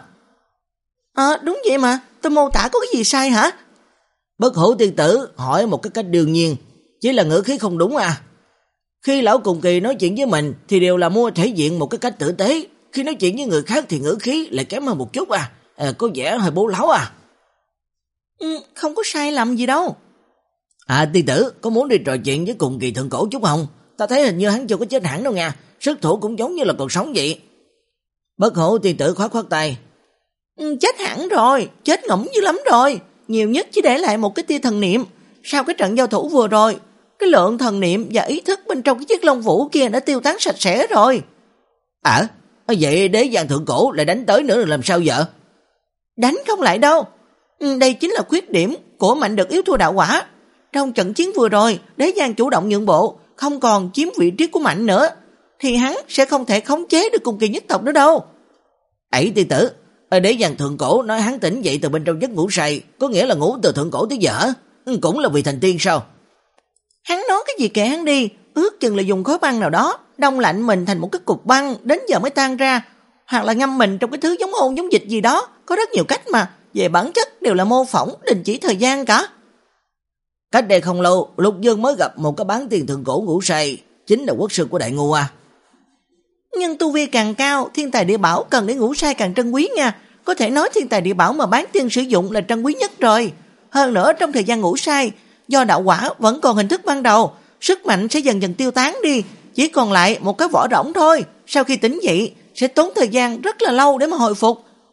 [SPEAKER 2] À đúng vậy mà, tôi mô tả có cái gì sai hả?
[SPEAKER 3] Bất Hủ tiên tử hỏi một cái cách đương nhiên, chỉ là ngữ khí không đúng à. Khi lão Cùng Kỳ nói chuyện với mình thì đều là mua thể diện một cái cách tử tế, khi nói chuyện với người khác thì ngữ khí lại kém hơn một chút à, à có vẻ hơi bố láo à.
[SPEAKER 2] Ừ, không có sai lầm gì đâu.
[SPEAKER 3] À tiên tử, có muốn đi trò chuyện với Cùng Kỳ thượng cổ chút không? Ta thấy hình như hắn chưa có chết hẳn đâu nha, sức thủ cũng giống như là còn sống vậy. Bất Hủ tiên tử khoát khoát tay.
[SPEAKER 2] Ừ, chết hẳn rồi, chết ngỗng dữ lắm rồi, nhiều nhất chỉ để lại một cái tia thần niệm. Sau cái trận giao thủ vừa rồi, cái lượng thần niệm và ý thức bên trong cái chiếc lông vũ kia đã tiêu tán sạch sẽ rồi.
[SPEAKER 3] À, vậy đế giang thượng cổ lại đánh tới nữa là làm sao vậy?
[SPEAKER 2] Đánh không lại đâu. Ừ, đây chính là khuyết điểm của mạnh được yếu thua đạo quả. Trong trận chiến vừa rồi, đế giang chủ động nhượng bộ, không còn chiếm vị trí của mạnh nữa, thì hắn sẽ không thể khống chế được Cùng Kỳ nhất tộc nữa đâu.
[SPEAKER 3] Ấy tiên tử, đế giang thượng cổ nói hắn tỉnh dậy từ bên trong giấc ngủ say, có nghĩa là ngủ từ thượng cổ tới giờ hả? Cũng là vì thành tiên sao?
[SPEAKER 2] Hắn nói cái gì kệ hắn đi, ước chừng là dùng khối băng nào đó đông lạnh mình thành một cái cục băng đến giờ mới tan ra, hoặc là ngâm mình trong cái thứ giống ôn giống dịch gì đó, có rất nhiều cách mà, về bản chất đều là mô phỏng đình chỉ thời gian cả.
[SPEAKER 3] Cách đây không lâu, Lục Dương mới gặp một cái bán tiên thượng cổ ngủ say, chính là quốc sư của Đại Ngu à.
[SPEAKER 2] Nhưng tu vi càng cao, thiên tài địa bảo cần để ngủ say càng trân quý nha, có thể nói thiên tài địa bảo mà bán tiên sử dụng là trân quý nhất rồi. Hơn nữa trong thời gian ngủ say, do đạo quả vẫn còn hình thức ban đầu, sức mạnh sẽ dần dần tiêu tán đi, chỉ còn lại một cái vỏ rỗng thôi. Sau khi tỉnh dậy sẽ tốn thời gian rất là lâu để mà hồi phục,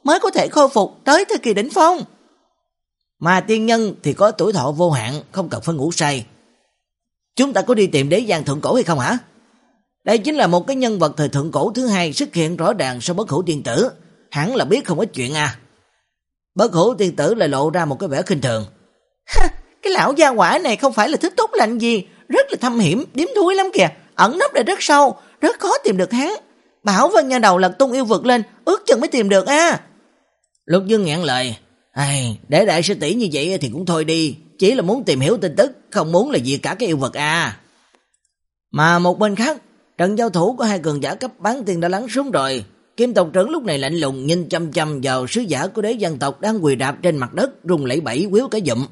[SPEAKER 2] mới có thể khôi phục tới thời kỳ đỉnh phong.
[SPEAKER 1] Mà tiên nhân thì có tuổi thọ vô hạn, không cần phải ngủ say. Chúng ta có đi tìm đế giang thượng cổ hay không hả? Đây chính là một cái nhân vật thời thượng cổ thứ hai xuất hiện rõ ràng sau Bất Hủ tiên tử, hẳn là biết không ít chuyện à. Bất Hủ tiên tử lại lộ ra một cái vẻ khinh thường.
[SPEAKER 2] Cái lão gia hỏa này không phải là thích tốt lành gì, rất là thâm hiểm, điếm đuối lắm kìa, ẩn nấp để rất sâu, rất khó tìm được hắn. Bảo Vân nha đầu lật tung yêu vực lên, ước chừng mới tìm được a.
[SPEAKER 1] Lục Dương ngẹn lời, ai, để đại sư tỷ như vậy thì cũng thôi đi, chỉ là muốn tìm hiểu tin tức, không muốn là gì cả cái yêu vật à. Mà một bên khác, trận giao thủ của hai cường giả cấp bán tiên đã lắng xuống rồi. Kim tộc trưởng lúc này lạnh lùng nhìn chăm chăm vào sứ giả của đế dân tộc đang quỳ rạp trên mặt đất, rung lẩy bẩy quýu cả dụm.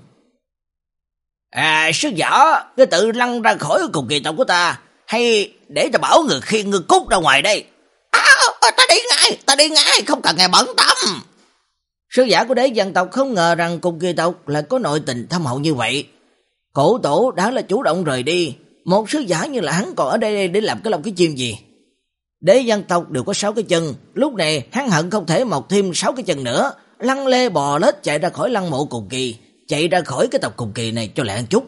[SPEAKER 3] À, sứ giả, cứ tự lăn ra khỏi cùng kỳ tộc của ta, hay để ta bảo người khiêng người cút ra ngoài đây. À, ta đi ngay, ta đi ngay, không cần nghe bận tâm.
[SPEAKER 1] Sứ giả của đế dân tộc không ngờ rằng cùng kỳ tộc lại có nội tình thâm hậu như vậy. Cổ tổ đã là chủ động rời đi, một sứ giả như là hắn còn ở đây để làm cái lòng cái chim gì. Đế dân tộc đều có sáu cái chân, lúc này hắn hận không thể mọc thêm sáu cái chân nữa, lăn lê bò lết chạy ra khỏi lăng mộ cùng kỳ, chạy ra khỏi cái tộc cùng kỳ này cho lại một chút.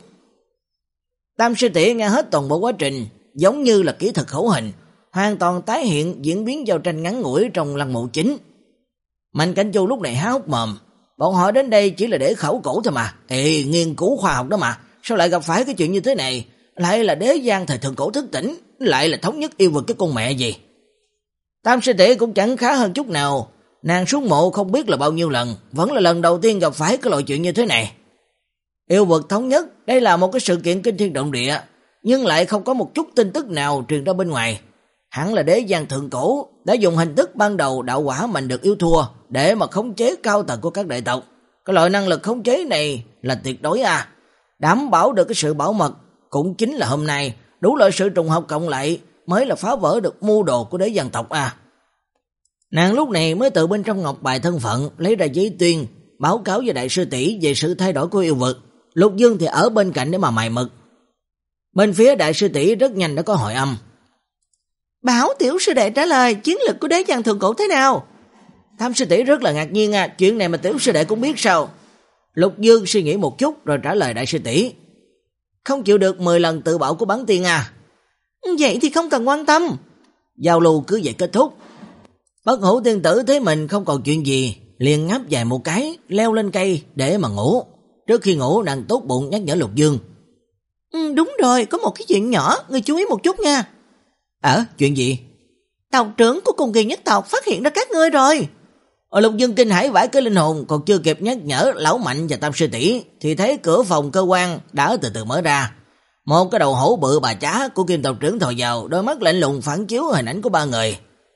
[SPEAKER 1] Tam sư tỷ nghe hết toàn bộ quá trình, giống như là kỹ thuật khẩu hình, hoàn toàn tái hiện diễn biến giao tranh ngắn ngủi trong lăng mộ chính. Mạnh Cảnh Chu lúc này há hốc mồm, bọn họ đến đây chỉ là để khẩu cổ thôi mà, ê, nghiên cứu khoa học đó mà, sao lại gặp phải cái chuyện như thế này, lại là đế giang thời thượng cổ thức tỉnh, lại là thống nhất yêu vực cái con mẹ gì. Tam sư tỷ cũng chẳng khá hơn chút nào, nàng xuống mộ không biết là bao nhiêu lần, vẫn là lần đầu tiên gặp phải cái loại chuyện như thế này. Yêu vực thống nhất, đây là một cái sự kiện kinh thiên động địa, nhưng lại không có một chút tin tức nào truyền ra bên ngoài. Hẳn là đế giang thượng cổ đã dùng hình thức ban đầu đạo quả mạnh được yếu thua để mà khống chế cao tầng của các đại tộc. Cái loại năng lực khống chế này là tuyệt đối à, đảm bảo được cái sự bảo mật, cũng chính là hôm nay đủ loại sự trùng hợp cộng lại mới là phá vỡ được mưu đồ của đế giang tộc à. Nàng lúc này mới từ bên trong ngọc bài thân phận lấy ra giấy tuyên, báo cáo với đại sư tỷ về sự thay đổi của yêu vực. Lục Dương thì ở bên cạnh để mà mài mực. Bên phía đại sư tỷ rất nhanh đã có hội âm.
[SPEAKER 2] Bảo tiểu sư đệ trả lời chiến lực của đế giang thượng cổ thế nào?
[SPEAKER 1] Tam sư tỷ rất là ngạc nhiên à, chuyện này mà tiểu sư đệ cũng biết sao? Lục Dương suy nghĩ một chút rồi trả lời đại sư tỷ. Không chịu được mười lần tự bảo của bán tiên à?
[SPEAKER 2] Vậy thì không cần quan tâm.
[SPEAKER 1] Giao lưu cứ vậy kết thúc. Bất Hủ tiên tử thấy mình không còn chuyện gì, liền ngáp dài một cái, leo lên cây để mà ngủ. Trước khi ngủ nàng tốt bụng nhắc nhở Lục Dương.
[SPEAKER 2] Ừ, đúng rồi, có một cái chuyện nhỏ, ngươi chú ý một chút nha.
[SPEAKER 1] Ờ, chuyện gì?
[SPEAKER 2] Tộc trưởng của cùng kỳ nhất tộc phát hiện ra các ngươi rồi.
[SPEAKER 1] Ở Lục Dương kinh hãi vãi cái linh hồn, còn chưa kịp nhắc nhở lão Mạnh và Tam sư tỷ thì thấy cửa phòng cơ quan đã từ từ mở ra. Một cái đầu hổ bự bà chá của Kim tộc trưởng thò vào, đôi mắt lạnh lùng phản chiếu hình ảnh của ba người.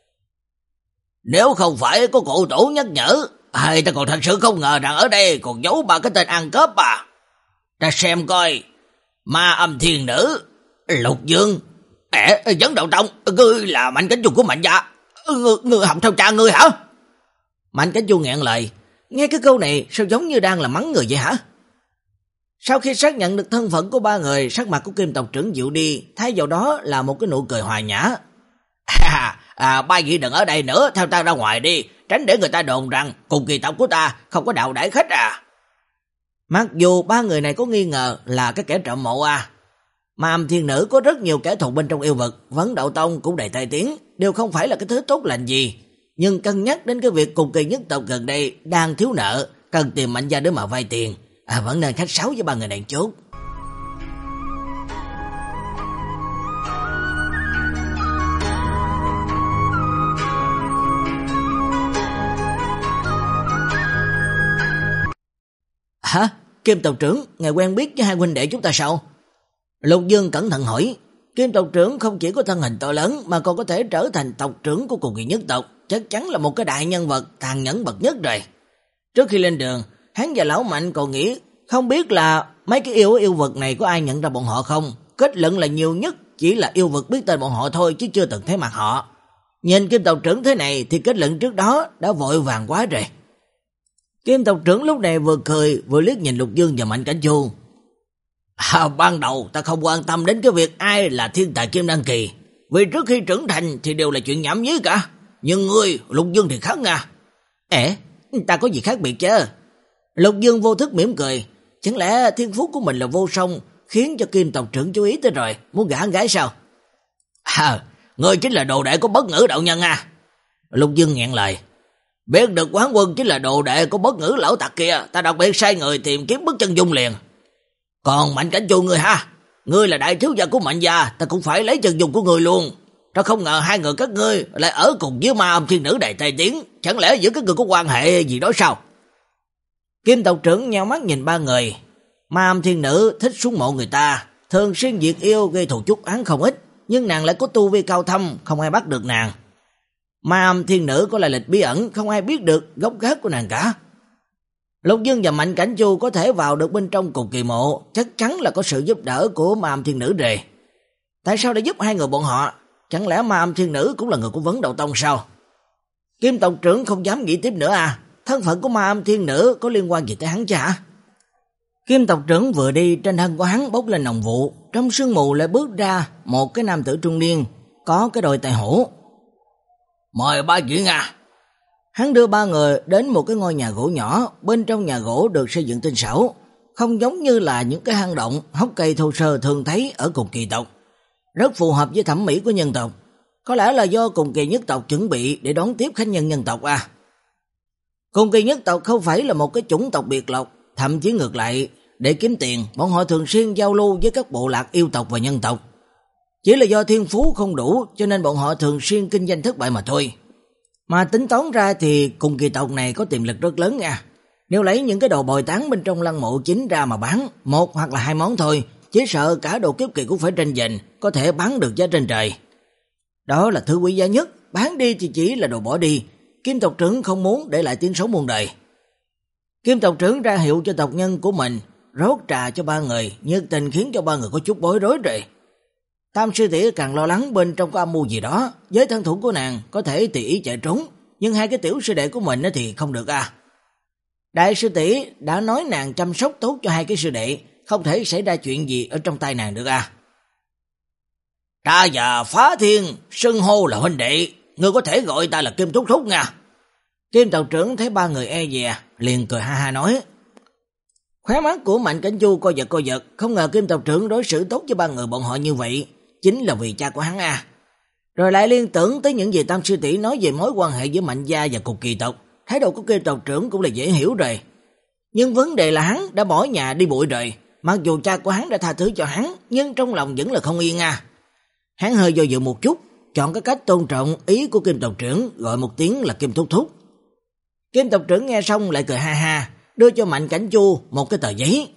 [SPEAKER 3] Nếu không phải có cụ tổ nhắc nhở, hay ta còn thật sự không ngờ rằng ở đây còn giấu ba cái tên ăn cướp à. Ta xem coi, Ma Âm Thiên Nữ, Lục Dương, ẻ, Vấn Đạo Tông, ngươi là Mạnh Cảnh Chu của Mạnh gia, ngươi, ngươi học theo cha ngươi hả?
[SPEAKER 1] Mạnh Cảnh Chu nghẹn lời, nghe cái câu này sao giống như đang là mắng người vậy hả? Sau khi xác nhận được thân phận của ba người, sắc mặt của Kim tộc trưởng dịu đi, thay vào đó là một cái nụ cười hòa nhã.
[SPEAKER 3] À, à, ba vị đừng ở đây nữa, theo ta ra ngoài đi, tránh để người ta đồn rằng cùng kỳ tộc của ta không có đạo đãi khách à.
[SPEAKER 1] Mặc dù ba người này có nghi ngờ là cái kẻ trộm mộ à, mà Âm Thiên Nữ có rất nhiều kẻ thù bên trong yêu vực, Vấn Đạo Tông cũng đầy tai tiếng, đều không phải là cái thứ tốt lành gì. Nhưng cân nhắc đến cái việc cùng kỳ nhất tộc gần đây đang thiếu nợ, cần tìm Mạnh gia để mà vay tiền, à, vẫn nên khách sáo với ba người này chút. Hả? Kim tộc trưởng, ngài quen biết với hai huynh đệ chúng ta sao? Lục Dương cẩn thận hỏi. Kim tộc trưởng không chỉ có thân hình to lớn mà còn có thể trở thành tộc trưởng của cùng kỳ nhất tộc, chắc chắn là một cái đại nhân vật tàn nhẫn bậc nhất rồi. Trước khi lên đường, hắn và lão Mạnh còn nghĩ không biết là mấy cái yêu yêu vật này có ai nhận ra bọn họ không. Kết luận là nhiều nhất chỉ là yêu vật biết tên bọn họ thôi chứ chưa từng thấy mặt họ. Nhìn Kim tộc trưởng thế này thì kết luận trước đó đã vội vàng quá rồi. Kim tộc trưởng lúc này vừa cười vừa liếc nhìn Lục Dương và Mạnh Cảnh Chu.
[SPEAKER 3] À, ban đầu ta không quan tâm đến cái việc ai là thiên tài kim đan kỳ, vì trước khi trưởng thành thì đều là chuyện nhảm nhí cả. Nhưng ngươi, Lục Dương thì khác nha. Ế, ta có gì khác biệt chứ? Lục Dương vô thức mỉm cười. Chẳng lẽ thiên phú của mình là vô song, khiến cho Kim tộc trưởng chú ý tới rồi, muốn gả gái sao? À, ngươi chính là đồ đệ của Bất Ngữ đạo nhân à? Lục Dương nghẹn lời. Biết được Quán Quân chính là đồ đệ của Bất Ngữ lão tặc kia, ta đặc biệt sai người tìm kiếm Bước Chân Dung liền. Còn Mạnh Cảnh Chu ngươi ha, ngươi là đại thiếu gia của Mạnh gia, ta cũng phải lấy chân dung của ngươi luôn. Ta không ngờ hai người các ngươi lại ở cùng với Ma Âm Thiên Nữ Đại Tây Tiến, chẳng lẽ giữa các ngươi có quan hệ gì đó sao? Kim tộc trưởng nheo mắt nhìn ba người. Ma Âm Thiên Nữ thích xuống mộ người ta, thường xuyên diệt yêu gây thù chuốc oán không ít, nhưng nàng lại có tu vi cao thâm, không ai bắt được nàng. Ma Âm Thiên Nữ có lai lịch bí ẩn, không ai biết được gốc gác của nàng cả. Lục Dương và Mạnh Cảnh Chu có thể vào được bên trong cùng kỳ mộ, chắc chắn là có sự giúp đỡ của Ma Âm Thiên Nữ rồi. Tại sao đã giúp hai người bọn họ? Chẳng lẽ Ma Âm Thiên Nữ cũng là người của Vấn Đạo Tông sao? Kim tộc trưởng không dám nghĩ tiếp nữa à? Thân phận của Ma Âm Thiên Nữ có liên quan gì tới hắn chứ hả? Kim tộc trưởng vừa đi, trên thân của hắn bốc lên nồng vụ, trong sương mù lại bước ra một cái nam tử trung niên, có cái đôi tai hổ. Mời ba vị à. Hắn đưa ba người đến một cái ngôi nhà gỗ nhỏ, bên trong nhà gỗ được xây dựng tinh xảo, không giống như là những cái hang động, hốc cây thô sơ thường thấy ở cùng kỳ tộc. Rất phù hợp với thẩm mỹ của nhân tộc, có lẽ là do cùng kỳ nhất tộc chuẩn bị để đón tiếp khách nhân nhân tộc à. Cùng kỳ nhất tộc không phải là một cái chủng tộc biệt lộc, thậm chí ngược lại, để kiếm tiền, bọn họ thường xuyên giao lưu với các bộ lạc yêu tộc và nhân tộc. Chỉ là do thiên phú không đủ cho nên bọn họ thường xuyên kinh doanh thất bại mà thôi. Mà tính toán ra thì cùng kỳ tộc này có tiềm lực rất lớn nha. Nếu lấy những cái đồ bồi tán bên trong lăng mộ chính ra mà bán, một hoặc là hai món thôi, chỉ sợ cả đồ kiếp kỳ cũng phải tranh giành, có thể bán được giá trên trời. Đó là thứ quý giá nhất, bán đi thì chỉ là đồ bỏ đi. Kim tộc trưởng không muốn để lại tiếng xấu muôn đời. Kim tộc trưởng ra hiệu cho tộc nhân của mình rót trà cho ba người, nhiệt tình khiến cho ba người có chút bối rối rồi. Tam sư tỷ càng lo lắng bên trong có âm mưu gì đó, với thân thủ của nàng có thể tùy ý chạy trốn, nhưng hai cái tiểu sư đệ của mình thì không được à. Đại sư tỷ đã nói nàng chăm sóc tốt cho hai cái sư đệ, không thể xảy ra chuyện gì ở trong tay nàng được à. Ta và Phá Thiên xưng hô là huynh đệ, ngươi có thể gọi ta là Kim Thúc Thúc nha. Kim tộc trưởng thấy ba người e dè, liền cười ha ha nói. Khóe mắt của Mạnh Cảnh Chu co giật co giật, không ngờ Kim tộc trưởng đối xử tốt với ba người bọn họ như vậy, chính là vì cha của hắn à. Rồi lại liên tưởng tới những gì Tam sư tỷ nói về mối quan hệ giữa Mạnh gia và Cục Kỳ tộc, thái độ của Kim tộc trưởng cũng là dễ hiểu rồi. Nhưng vấn đề là hắn đã bỏ nhà đi bụi rồi, mặc dù cha của hắn đã tha thứ cho hắn, nhưng trong lòng vẫn là không yên à. Hắn hơi do dự một chút, chọn cái cách tôn trọng ý của Kim tộc trưởng, gọi một tiếng là Kim Thúc Thúc. Kim tộc trưởng nghe xong lại cười ha ha, đưa cho Mạnh Cảnh Chu một cái tờ giấy.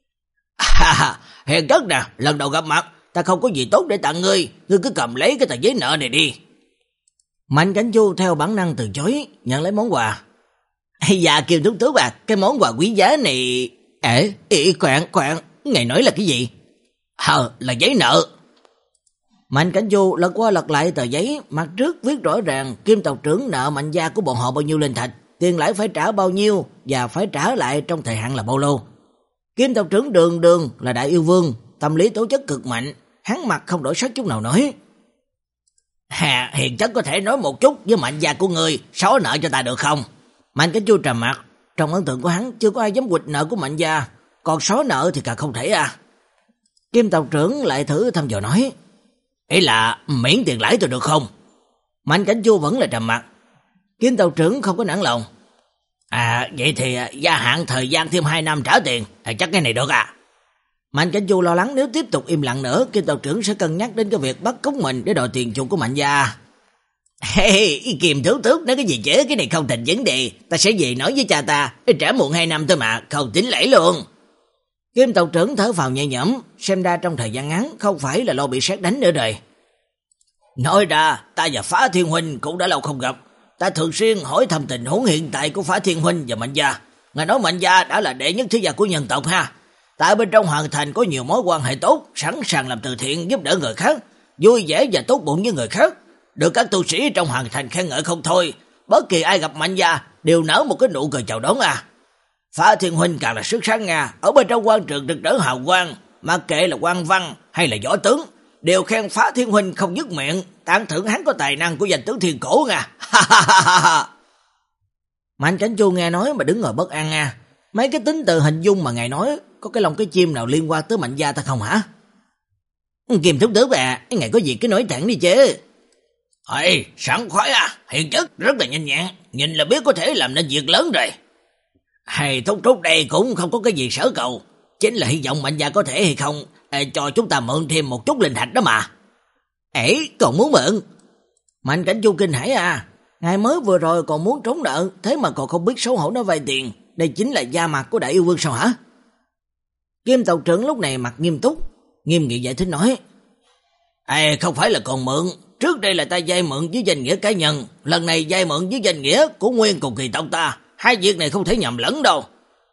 [SPEAKER 3] À, hèn cất nè, lần đầu gặp mặt, ta không có gì tốt để tặng ngươi, ngươi cứ cầm lấy cái tờ giấy nợ này đi. Mạnh Cảnh Chu theo bản năng từ chối, nhận lấy món quà. Dạ Kim Thúc Thúc à, cái món quà quý giá này... Ê, ý khoan, khoan, ngài nói là cái gì? Ờ, là giấy nợ. Mạnh Cảnh Chu lật qua lật lại tờ giấy, mặt trước viết rõ ràng Kim tộc trưởng nợ Mạnh gia của bọn họ bao nhiêu linh thạch, tiền lãi phải trả bao nhiêu và phải trả lại trong thời hạn là bao lâu. Kim tộc trưởng Đường Đường là đại yêu vương, tâm lý tố chất cực mạnh, hắn mặt không đổi sắc chút nào nói. Hà, hiền chất có thể nói một chút với Mạnh gia của ngươi, xóa nợ cho ta được không? Mạnh Cảnh Chu trầm mặt, trong ấn tượng của hắn chưa có ai dám quỵt nợ của Mạnh gia, còn xóa nợ thì càng không thể à. Kim tộc trưởng lại thử thăm dò nói. Ý là miễn tiền lãi tôi được không? Mạnh Cảnh Chu vẫn là trầm mặt. Kim tộc trưởng không có nản lòng. À vậy thì gia hạn thời gian thêm hai năm trả tiền, à, chắc cái này được à? Mạnh Cảnh Chu lo lắng nếu tiếp tục im lặng nữa, Kim tộc trưởng sẽ cân nhắc đến cái việc bắt cóc mình để đòi tiền chuộc của Mạnh gia. Hey, Kim Thúc Thúc nói cái gì chứ, cái này không thành vấn đề, ta sẽ về nói với cha ta, trả muộn hai năm thôi mà, không tính lãi luôn. Kim tộc trưởng thở phào nhẹ nhõm, xem ra trong thời gian ngắn không phải là lo bị sét đánh nữa rồi. Nói ra, ta và Phá Thiên huynh cũng đã lâu không gặp, ta thường xuyên hỏi thăm tình huống hiện tại của Phá Thiên huynh và Mạnh gia. Ngài nói Mạnh gia đã là đệ nhất thế gia của nhân tộc ha. Tại bên trong hoàng thành có nhiều mối quan hệ tốt, sẵn sàng làm từ thiện giúp đỡ người khác, vui vẻ và tốt bụng với người khác, được các tu sĩ trong hoàng thành khen ngợi không thôi. Bất kỳ ai gặp Mạnh gia đều nở một cái nụ cười chào đón à. Phá Thiên huynh càng là xuất sắc nha, ở bên trong quan trường rực rỡ hào quang, mặc kệ là quan văn hay là võ tướng, đều khen Phá Thiên huynh không dứt miệng, tán thưởng hắn có tài năng của danh tướng thiên cổ nha.
[SPEAKER 1] Mạnh Cảnh Chu nghe nói mà đứng ngồi bất an à. Mấy cái tính từ hình dung mà ngài nói, có cái lông cái chim nào liên quan tới Mạnh gia ta không hả? Kim thúc tứ à, ngài có gì cứ nói thẳng đi chứ.
[SPEAKER 3] Ê, sẵn khoái à, hiện chất rất là nhanh nhẹn, nhìn là biết có thể làm nên việc lớn rồi. Hay thúc thúc đây cũng không có cái gì sở cầu, chính là hy vọng Mạnh gia có thể hay không à, cho chúng ta mượn thêm một chút linh thạch đó mà.
[SPEAKER 1] Ê, còn muốn mượn? Mạnh Cảnh Chu kinh hãi à, ngài mới vừa rồi còn muốn trốn nợ, thế mà còn không biết xấu hổ nói vay tiền, đây chính là da mặt của đại yêu vương sao hả? Kim tộc trưởng lúc này mặt nghiêm túc, nghiêm nghị giải thích nói.
[SPEAKER 3] Ê, không phải là còn mượn, trước đây là ta vay mượn với danh nghĩa cá nhân, lần này vay mượn với danh nghĩa của nguyên cùng kỳ tộc ta, hai việc này không thể nhầm lẫn đâu.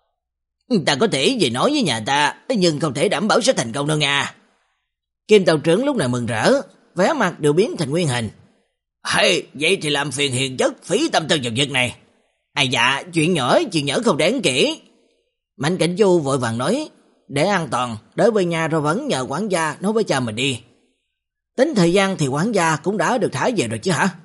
[SPEAKER 1] Ta có thể gì nói với nhà ta, nhưng không thể đảm bảo sẽ thành công đâu nha. Kim tộc trưởng lúc này mừng rỡ, vẻ mặt đều biến thành nguyên hình.
[SPEAKER 3] Hey, vậy thì làm phiền hiền chất phí tâm tư vào việc này.
[SPEAKER 1] À dạ, chuyện nhỏ, chuyện nhỏ không đáng kể. Mạnh Cảnh Chu vội vàng nói, để an toàn, đỡ về nhà rồi vẫn nhờ quản gia nói với cha mình đi. Tính thời gian thì quản gia cũng đã được thả về rồi chứ hả?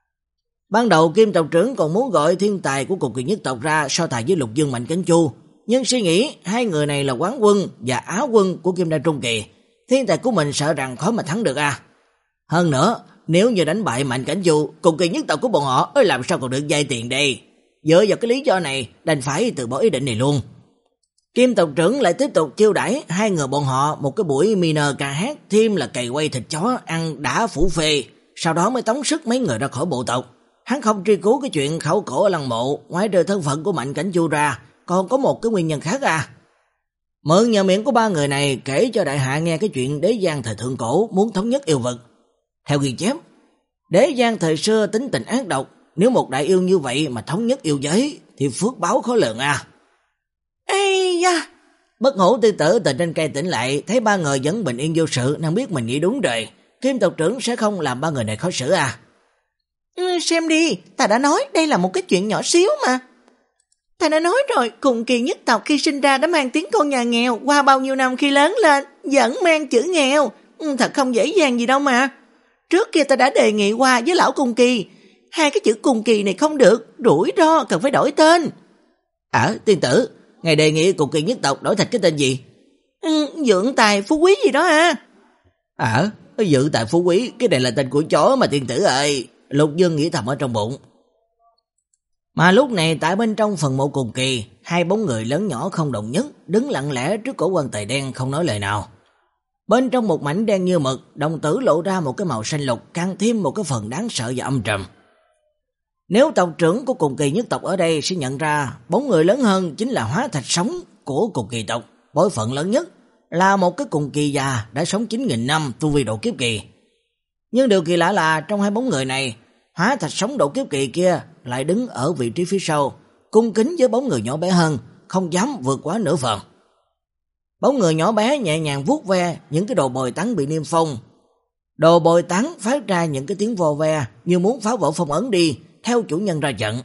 [SPEAKER 1] Ban đầu Kim tộc trưởng còn muốn gọi thiên tài của cục kỳ nhất tộc ra so tài với Lục Dương Mạnh Cảnh Chu, nhưng suy nghĩ hai người này là quán quân và á quân của Kim Đan Trung Kỳ, thiên tài của mình sợ rằng khó mà thắng được à. Hơn nữa, nếu như đánh bại Mạnh Cảnh Chu, cục kỳ nhất tộc của bọn họ làm sao còn được vay tiền đây? Dựa vào cái lý do này, đành phải từ bỏ ý định này luôn. Kim tộc trưởng lại tiếp tục chiêu đãi hai người bọn họ một cái buổi minor ca hát, thêm là cày quay thịt chó ăn đã phủ phê, sau đó mới tống sức mấy người ra khỏi bộ tộc. Hắn không truy cứu cái chuyện khẩu cổ ở lăng mộ, ngoài trừ thân phận của Mạnh Cảnh Chu ra, còn có một cái nguyên nhân khác à. Mượn nhờ miệng của ba người này kể cho đại hạ nghe cái chuyện đế giang thời thượng cổ muốn thống nhất yêu vực. Theo ghi chép, đế giang thời xưa tính tình ác độc, nếu một đại yêu như vậy mà thống nhất yêu giới thì phước báo khó lường à.
[SPEAKER 2] Ê da!
[SPEAKER 1] Bất hủ tiên tử từ trên cây tỉnh lại, thấy ba người vẫn bình yên vô sự, nên biết mình nghĩ đúng rồi. Kim tộc trưởng sẽ không làm ba người này khó xử à.
[SPEAKER 2] Ừ, xem đi, ta đã nói đây là một cái chuyện nhỏ xíu mà. Ta đã nói rồi, cùng kỳ nhất tộc khi sinh ra đã mang tiếng con nhà nghèo, qua bao nhiêu năm khi lớn lên, vẫn mang chữ nghèo. Ừ, thật không dễ dàng gì đâu mà. Trước kia ta đã đề nghị qua với lão cùng kỳ, hai cái chữ cùng kỳ này không được, rủi ro cần phải đổi tên.
[SPEAKER 1] À, tiên tử, ngài đề nghị cùng kỳ nhất tộc đổi thành cái tên gì?
[SPEAKER 2] Ừ, Dượng Tài Phú Quý gì đó à.
[SPEAKER 1] À, Dượng Tài Phú Quý, cái này là tên của chó mà tiên tử ơi. Lục Dương nghĩ thầm ở trong bụng. Mà lúc này tại bên trong phần mộ cùng kỳ, hai bóng người lớn nhỏ không đồng nhất, đứng lặng lẽ trước cổ quan tài đen không nói lời nào. Bên trong một mảnh đen như mực, đồng tử lộ ra một cái màu xanh lục, càng thêm một cái phần đáng sợ và âm trầm. Nếu tộc trưởng của cùng kỳ nhất tộc ở đây sẽ nhận ra, bóng người lớn hơn chính là hóa thạch sống của cùng kỳ tộc, bối phận lớn nhất, là một cái cùng kỳ già đã sống chín nghìn năm tu vi độ kiếp kỳ. Nhưng điều kỳ lạ là trong hai bóng người này, hóa thạch sống độ kiếp kỳ kia lại đứng ở vị trí phía sau, cung kính với bóng người nhỏ bé hơn, không dám vượt quá nửa phần. Bóng người nhỏ bé nhẹ nhàng vuốt ve những cái đồ bồi tán bị niêm phong. Đồ bồi tán phát ra những cái tiếng vò ve như muốn phá vỡ phong ấn đi, theo chủ nhân ra trận.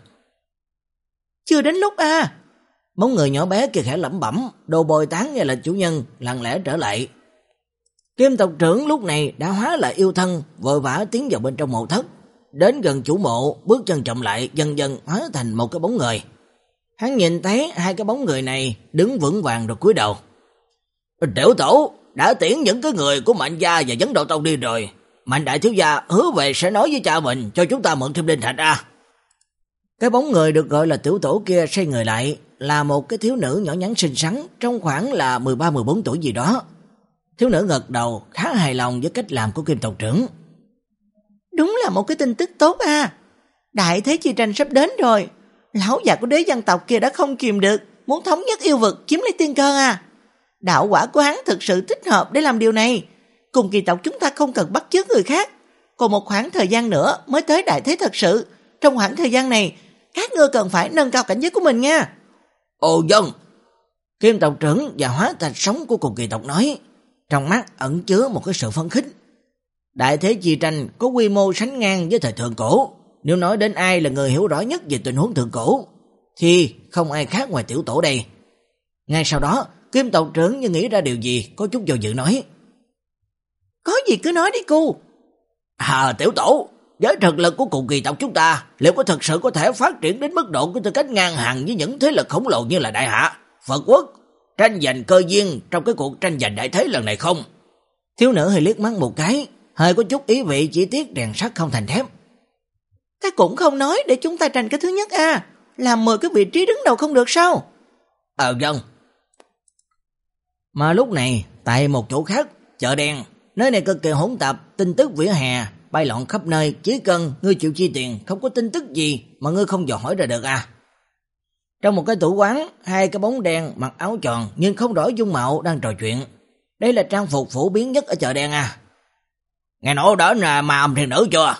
[SPEAKER 2] Chưa đến lúc à.
[SPEAKER 1] Bóng người nhỏ bé kia khẽ lẩm bẩm, đồ bồi tán nghe là chủ nhân, lặng lẽ trở lại. Kim tộc trưởng lúc này đã hóa lại yêu thân, vội vã tiến vào bên trong mộ thất. Đến gần chủ mộ, bước chân chậm lại, dần dần hóa thành một cái bóng người. Hắn nhìn thấy hai cái bóng người này đứng vững vàng rồi cúi đầu.
[SPEAKER 3] Tiểu tổ, đã tiễn những cái người của Mạnh gia và Vấn Đạo Tông đi rồi. Mạnh đại thiếu gia hứa về sẽ nói với cha mình cho chúng ta mượn thêm linh thạch à.
[SPEAKER 1] Cái bóng người được gọi là tiểu tổ kia xoay người lại, là một cái thiếu nữ nhỏ nhắn xinh xắn, trong khoảng là mười ba mười bốn tuổi gì đó. Thiếu nữ gật đầu, khá hài lòng với cách làm của Kim tộc trưởng.
[SPEAKER 2] Đúng là một cái tin tức tốt à. Đại thế chi tranh sắp đến rồi. Lão già của đế dân tộc kia đã không kìm được, muốn thống nhất yêu vực, chiếm lấy tiên cơ à. Đạo quả của hắn thực sự thích hợp để làm điều này. Cùng kỳ tộc chúng ta không cần bắt chước người khác. Còn một khoảng thời gian nữa mới tới đại thế thật sự. Trong khoảng thời gian này, các ngươi cần phải nâng cao cảnh giới của mình nha.
[SPEAKER 3] Ồ dân.
[SPEAKER 1] Kim tộc trưởng và hóa thạch sống của cùng kỳ tộc nói, trong mắt ẩn chứa một cái sự phấn khích. Đại thế chi tranh có quy mô sánh ngang với thời thượng cổ. Nếu nói đến ai là người hiểu rõ nhất về tình huống thượng cổ, thì không ai khác ngoài tiểu tổ đây. Ngay sau đó, Kim tộc trưởng như nghĩ ra điều gì, có chút do dự nói.
[SPEAKER 2] Có gì cứ nói đi cô.
[SPEAKER 3] À tiểu tổ, với thực lực của cùng kỳ tộc chúng ta, liệu có thực sự có thể phát triển đến mức độ của tư cách ngang hàng với những thế lực khổng lồ như là Đại Hạ, Phật Quốc, tranh giành cơ duyên trong cái cuộc tranh giành đại thế lần này không?
[SPEAKER 1] Thiếu nữ hơi liếc mắt một cái, hơi có chút ý vị chỉ tiếc rèn sắt không thành thép.
[SPEAKER 2] Ta cũng không nói để chúng ta tranh cái thứ nhất à, làm mười cái vị trí đứng đầu không được sao?
[SPEAKER 3] Ờ vâng.
[SPEAKER 1] Mà lúc này, tại một chỗ khác, chợ đen, nơi này cực kỳ hỗn tạp, tin tức vỉa hè bay loạn khắp nơi, chỉ cần ngươi chịu chi tiền, không có tin tức gì mà ngươi không dò hỏi ra được à. Trong một cái tủ quán, hai cái bóng đen mặc áo tròn nhưng không rõ dung mạo đang trò chuyện. Đây là trang phục phổ biến nhất ở chợ đen à.
[SPEAKER 3] Nghe nói đến ma âm thiên nữ chưa?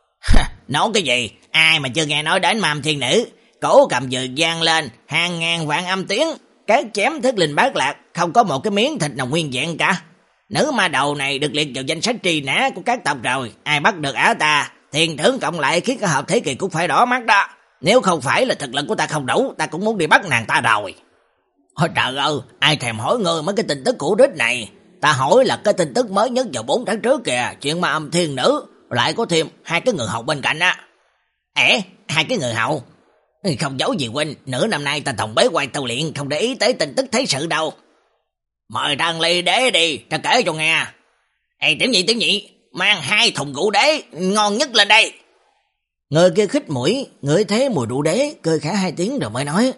[SPEAKER 3] Nói cái gì? Ai mà chưa nghe nói đến ma âm thiên nữ? Cổ cầm dừa vang lên, hàng ngàn vạn âm tiếng, các chém thất linh bát lạc, không có một cái miếng thịt nào nguyên vẹn cả. Nữ ma đầu này được liệt vào danh sách truy nã của các tộc rồi, ai bắt được ả ta, tiền thưởng cộng lại khiến cả hợp thế kỳ cũng phải đỏ mắt đó. Nếu không phải là thực lực của ta không đủ, ta cũng muốn đi bắt nàng ta rồi. Ôi trời ơi, ai thèm hỏi ngươi mấy cái tin tức cũ rích này. Ta hỏi là cái tin tức mới nhất vào bốn tháng trước kìa, chuyện ma âm thiên nữ, lại có thêm hai cái người hầu bên cạnh á. Ê, hai cái người hầu? Không giấu gì huynh, nửa năm nay ta tổng bế quan tu luyện, không để ý tới tin tức thế sự đâu. Mời Đăng Ly đế đi, ta kể cho nghe. Ê tiểu nhị tiểu nhị, mang hai thùng rượu đế, ngon nhất lên đây.
[SPEAKER 1] Người kia khích mũi, ngửi thấy mùi rượu đế, cười khả hai tiếng rồi mới nói.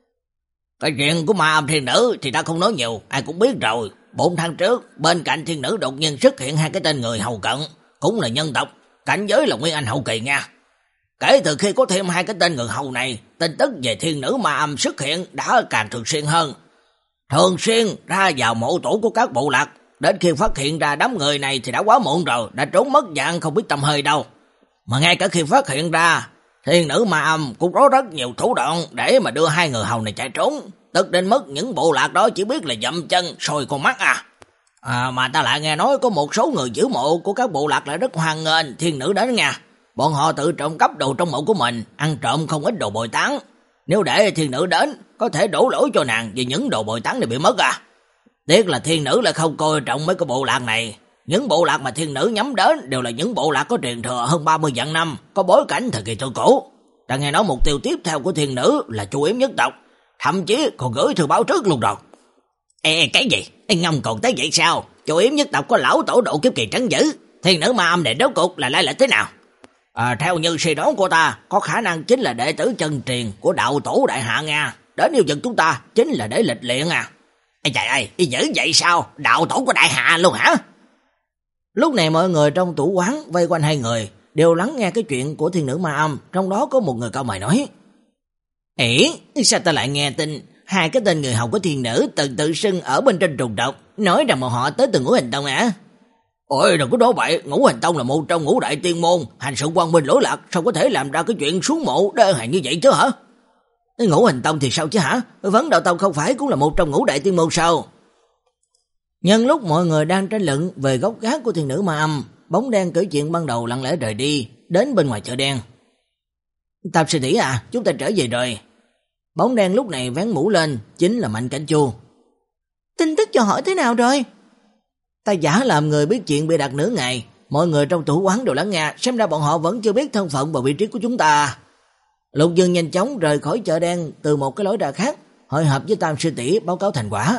[SPEAKER 3] Cái chuyện của ma âm thiên nữ thì ta không nói nhiều, ai cũng biết rồi. Bốn tháng trước, bên cạnh thiên nữ đột nhiên xuất hiện hai cái tên người hầu cận, cũng là nhân tộc, cảnh giới là Nguyên Anh hậu kỳ nha. Kể từ khi có thêm hai cái tên người hầu này, tin tức về thiên nữ ma âm xuất hiện đã càng thường xuyên hơn. Thường xuyên ra vào mộ tổ của các bộ lạc, đến khi phát hiện ra đám người này thì đã quá muộn rồi, đã trốn mất dạng không biết tầm hơi đâu. Mà ngay cả khi phát hiện ra, thiên nữ ma âm cũng có rất nhiều thủ đoạn để mà đưa hai người hầu này chạy trốn, tức đến mức những bộ lạc đó chỉ biết là dậm chân, sôi con mắt à. À mà ta lại nghe nói có một số người giữ mộ của các bộ lạc lại rất hoan nghênh thiên nữ đến nha. Bọn họ tự trộm cắp đồ trong mộ của mình, ăn trộm không ít đồ bồi tán. Nếu để thiên nữ đến, có thể đổ lỗi cho nàng vì những đồ bồi tán này bị mất à. Tiếc là thiên nữ lại không coi trọng mấy cái bộ lạc này. Những bộ lạc mà thiên nữ nhắm đến đều là những bộ lạc có truyền thừa hơn ba mươi vạn năm, có bối cảnh thời kỳ thượng cổ. Ta nghe nói mục tiêu tiếp theo của thiên nữ là Chu Yếm nhất tộc, thậm chí còn gửi thư báo trước luôn rồi. Ê, cái gì? Ê, ngông còn tới vậy sao? Chu Yếm nhất tộc có lão tổ độ kiếp kỳ trấn giữ, thiên nữ ma âm này rốt cuộc là lai lịch thế nào? À, theo như suy đoán của ta, có khả năng chính là đệ tử chân truyền của đạo tổ Đại Hạ nha. Đến yêu dân chúng ta chính là để lịch luyện à. Ê trời ơi, dữ vậy sao? Đạo tổ của Đại Hạ luôn hả?
[SPEAKER 1] Lúc này mọi người trong tủ quán vây quanh hai người đều lắng nghe cái chuyện của thiên nữ ma âm, trong đó có một người cao mày nói. Ê, sao ta lại nghe tin hai cái tên người hầu của thiên nữ từng tự xưng ở bên trên trùng tộc, nói rằng mà họ tới từ Ngũ Hành Tông à?
[SPEAKER 3] Ôi đừng có nói bậy, Ngũ Hành Tông là một trong ngũ đại tiên môn, hành sự quang minh lỗi lạc, sao có thể làm ra cái chuyện xuống mộ đơn hàng như vậy chứ hả?
[SPEAKER 1] Ngũ Hành Tông thì sao chứ hả? Vấn Đạo Tông không phải cũng là một trong ngũ đại tiên môn sao? Nhân lúc mọi người đang tranh luận về gốc gác của thiên nữ ma âm, bóng đen kể chuyện ban đầu lặng lẽ rời đi, đến bên ngoài chợ đen. Tạp sư tỷ à, chúng ta trở về rồi. Bóng đen lúc này vén mũ lên, chính là Mạnh Cảnh Chu.
[SPEAKER 2] Tin tức cho hỏi thế nào rồi?
[SPEAKER 1] Ta giả làm người biết chuyện bịa đặt nửa ngày, mọi người trong tủ quán đều lắng nghe, xem ra bọn họ vẫn chưa biết thân phận và vị trí của chúng ta. Lục Dương nhanh chóng rời khỏi chợ đen từ một cái lối ra khác, hội họp với Tam sư tỷ báo cáo thành quả.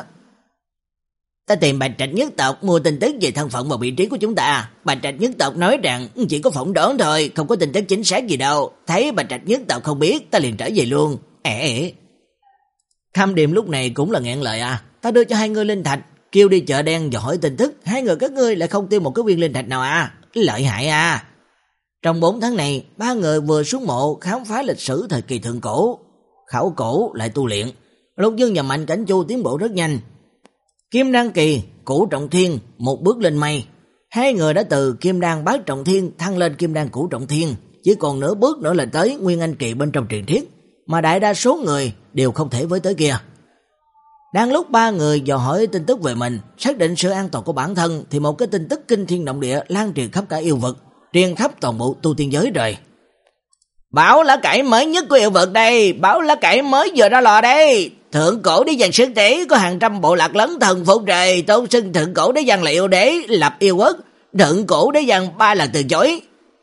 [SPEAKER 1] Ta tìm Bạch Trạch nhất tộc mua tin tức về thân phận và vị trí của chúng ta. Bạch Trạch nhất tộc nói rằng chỉ có phỏng đoán thôi, không có tin tức chính xác gì đâu. Thấy Bạch Trạch nhất tộc không biết, ta liền trở về luôn. Ê ê. Kham Điềm lúc này cũng là nghẹn lời à. Ta đưa cho hai người linh thạch, kêu đi chợ đen và hỏi tin tức. Hai người các ngươi lại không tiêu một cái viên linh thạch nào à. Lợi hại à. Trong bốn tháng này, ba người vừa xuống mộ khám phá lịch sử thời kỳ thượng cổ, khảo cổ lại tu luyện. Lục Dương và Mạnh Cảnh Chu tiến bộ rất nhanh. Kim Đan kỳ, Cửu Trọng Thiên một bước lên mây. Hai người đã từ Kim Đan Bát Trọng Thiên thăng lên Kim Đan Cửu Trọng Thiên, chỉ còn nửa bước nữa là tới Nguyên Anh kỳ bên trong truyền thuyết, mà đại đa số người đều không thể với tới kia. Đang lúc ba người dò hỏi tin tức về mình, xác định sự an toàn của bản thân, thì một cái tin tức kinh thiên động địa lan truyền khắp cả yêu vực, truyền khắp toàn bộ tu tiên giới rồi.
[SPEAKER 3] Báo lá cải mới nhất của yêu vực đây, báo lá cải mới vừa ra lò đây. Thượng cổ đế giang sức tế có hàng trăm bộ lạc lớn thần phục trời, tôn xưng thượng cổ đế giang là yêu đế, lập yêu quốc. Thượng cổ đế giang ba lần từ chối.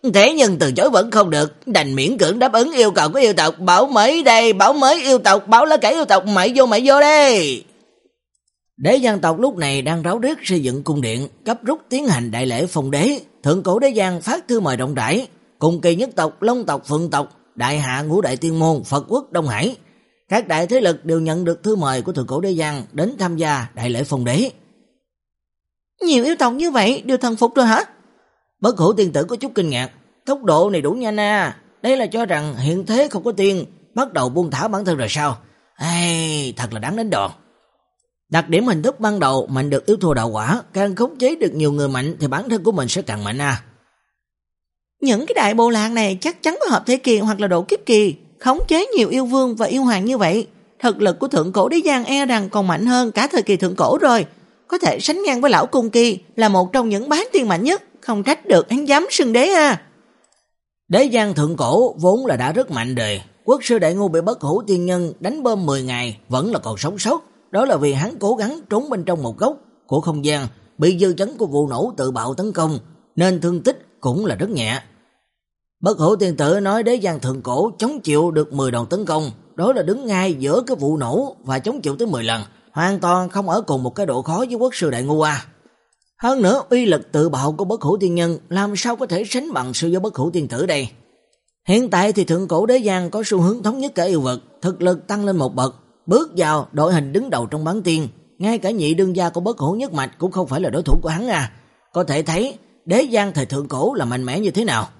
[SPEAKER 3] Thế nhưng từ chối vẫn không được, đành miễn cưỡng đáp ứng yêu cầu của yêu tộc. Bảo mới đây, bảo mới yêu tộc, bảo lá cải yêu tộc, mày vô mày vô đây.
[SPEAKER 1] Đế Giang tộc lúc này đang ráo riết xây dựng cung điện, cấp rút tiến hành đại lễ phong đế. Thượng cổ Đế Giang phát thư mời rộng rãi, cùng kỳ nhất tộc, Long tộc, Phượng tộc, Đại Hạ, Ngũ Đại Tiên Môn, Phật quốc, Đông Hải. Các đại thế lực đều nhận được thư mời của thượng cổ Đế Giang đến tham gia đại lễ phong đế.
[SPEAKER 2] Nhiều yêu tộc như vậy đều thần phục rồi hả?
[SPEAKER 1] Bất Hủ tiên tử có chút kinh ngạc, tốc độ này đủ nhanh à, đây là cho rằng hiện thế không có tiên, bắt đầu buông thả bản thân rồi sao? Ê, thật là đáng đánh đòn. Đặc điểm hình thức ban đầu mạnh được yếu thua đạo quả, càng khống chế được nhiều người mạnh thì bản thân của mình sẽ càng mạnh à.
[SPEAKER 2] Những cái đại bộ lạc này chắc chắn có hợp thế kỳ hoặc là độ kiếp kỳ, khống chế nhiều yêu vương và yêu hoàng như vậy. Thực lực của thượng cổ Đế Giang e rằng còn mạnh hơn cả thời kỳ thượng cổ rồi. Có thể sánh ngang với lão Cung Kỳ, là một trong những bán tiên mạnh nhất, không trách được hắn dám xưng đế à.
[SPEAKER 1] Đế Giang thượng cổ vốn là đã rất mạnh rồi. Quốc sư Đại Ngu bị Bất Hủ tiên nhân đánh bom mười ngày vẫn là còn sống sót. Đó là vì hắn cố gắng trốn bên trong một góc của không gian, bị dư chấn của vụ nổ tự bạo tấn công, nên thương tích cũng là rất nhẹ. Bất Hủ tiên tử nói Đế Giang thượng cổ chống chịu được mười đòn tấn công, đó là đứng ngay giữa cái vụ nổ và chống chịu tới mười lần, hoàn toàn không ở cùng một cái độ khó với quốc sư Đại Ngu à. Hơn nữa uy lực tự bạo của Bất Hủ tiên nhân làm sao có thể sánh bằng so với Bất Hủ tiên tử đây. Hiện tại thì thượng cổ Đế Giang có xu hướng thống nhất cả yêu vật, thực lực tăng lên một bậc, bước vào đội hình đứng đầu trong bán tiên, ngay cả nhị đương gia của Bất Hủ nhất mạch cũng không phải là đối thủ của hắn à. Có thể thấy Đế Giang thời thượng cổ là mạnh mẽ như thế nào.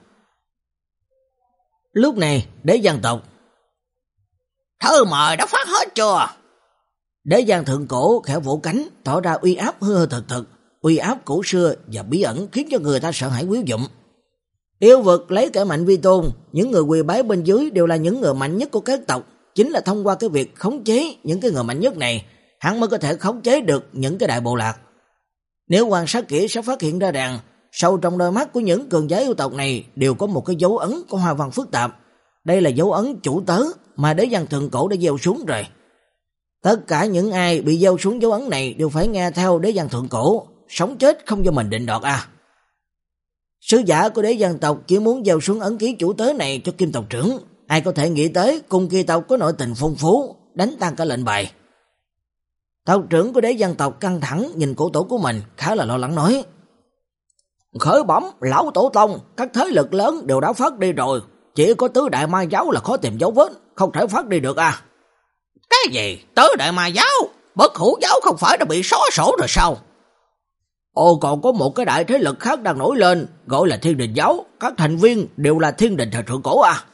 [SPEAKER 1] Lúc này Đế Giang tộc:
[SPEAKER 3] Thư mời đã phát hết chưa?
[SPEAKER 1] Đế Giang thượng cổ khẽ vỗ cánh, tỏ ra uy áp hư hư thực thực, uy áp cổ xưa và bí ẩn khiến cho người ta sợ hãi quýu dụm. Yêu vực lấy kẻ mạnh vi tôn, những người quỳ bái bên dưới đều là những người mạnh nhất của các tộc, chính là thông qua cái việc khống chế những cái người mạnh nhất này, hắn mới có thể khống chế được những cái đại bộ lạc. Nếu quan sát kỹ sẽ phát hiện ra rằng sâu trong đôi mắt của những cường giả yêu tộc này đều có một cái dấu ấn có hoa văn phức tạp. Đây là dấu ấn chủ tớ mà Đế Giang thượng cổ đã gieo xuống rồi. Tất cả những ai bị gieo xuống dấu ấn này đều phải nghe theo Đế Giang thượng cổ, sống chết không do mình định đoạt à. Sứ giả của Đế Giang tộc chỉ muốn gieo xuống ấn ký chủ tớ này cho Kim tộc trưởng. Ai có thể nghĩ tới Cung Kỳ tộc có nội tình phong phú, đánh tan cả lệnh bài. Tộc trưởng của Đế Giang tộc căng thẳng nhìn cổ tổ của mình, khá là lo lắng nói:
[SPEAKER 3] Khởi bẩm lão tổ tông, các thế lực lớn đều đã phát đi rồi, chỉ có tứ đại ma giáo là khó tìm dấu vết, không thể phát đi được à. Cái gì? Tứ đại ma giáo? Bất Hủ giáo không phải đã bị xóa sổ rồi sao? Ồ, còn có một cái đại thế lực khác đang nổi lên, gọi là Thiên Đình giáo, các thành viên đều là Thiên Đình thời thượng cổ à.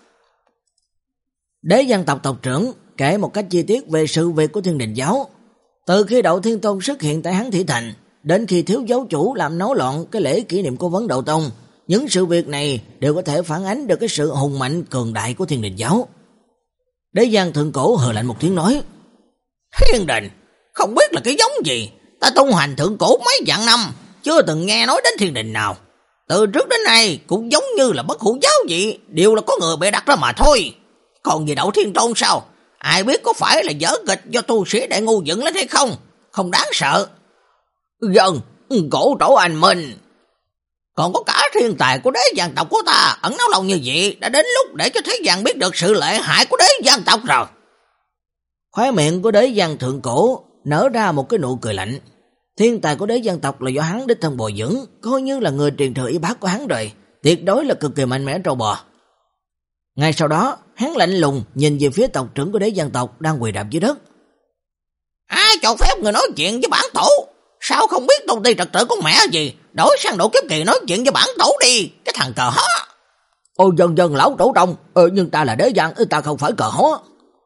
[SPEAKER 1] Đế Giang tộc tộc trưởng kể một cách chi tiết về sự việc của Thiên Đình giáo. Từ khi Đậu Thiên Tôn xuất hiện tại Hán Thị Thành, đến khi thiếu giáo chủ làm náo loạn cái lễ kỷ niệm cố vấn Đậu Tông, những sự việc này đều có thể phản ánh được cái sự hùng mạnh cường đại của Thiên Đình giáo. Đế Giang thượng cổ hừ lạnh một tiếng nói:
[SPEAKER 3] Thiên Đình? Không biết là cái giống gì, ta tung hành thượng cổ mấy vạn năm, chưa từng nghe nói đến Thiên Đình nào. Từ trước đến nay cũng giống như là Bất Hủ giáo vậy, đều là có người bịa đặt ra mà thôi. Còn về Đậu Thiên Tôn sao? Ai biết có phải là dở kịch do tu sĩ Đại Ngu dựng lên hay không? Không đáng sợ. Dân, cổ tổ anh Minh. Còn có cả thiên tài của Đế Giang tộc của ta ẩn náu lâu như vậy, đã đến lúc để cho thế gian biết được sự lợi hại của Đế Giang tộc rồi.
[SPEAKER 1] Khóe miệng của Đế Giang thượng cổ nở ra một cái nụ cười lạnh. Thiên tài của Đế Giang tộc là do hắn đích thân bồi dưỡng, coi như là người truyền thừa y bác của hắn rồi, tuyệt đối là cực kỳ mạnh mẽ trâu bò. Ngay sau đó, hắn lạnh lùng nhìn về phía tộc trưởng của Đế Giang tộc đang quỳ đạp dưới đất.
[SPEAKER 3] Ai cho phép người nói chuyện với bản tổ? Sao không biết tôn ti trật tự của mẹ gì? Đổi sang độ kiếp kỳ nói chuyện với bản tổ đi, cái thằng cờ hó.
[SPEAKER 1] Ôi dân dân lão tổ tông, ừ, nhưng ta là Đế Giang, ta không phải cờ hó.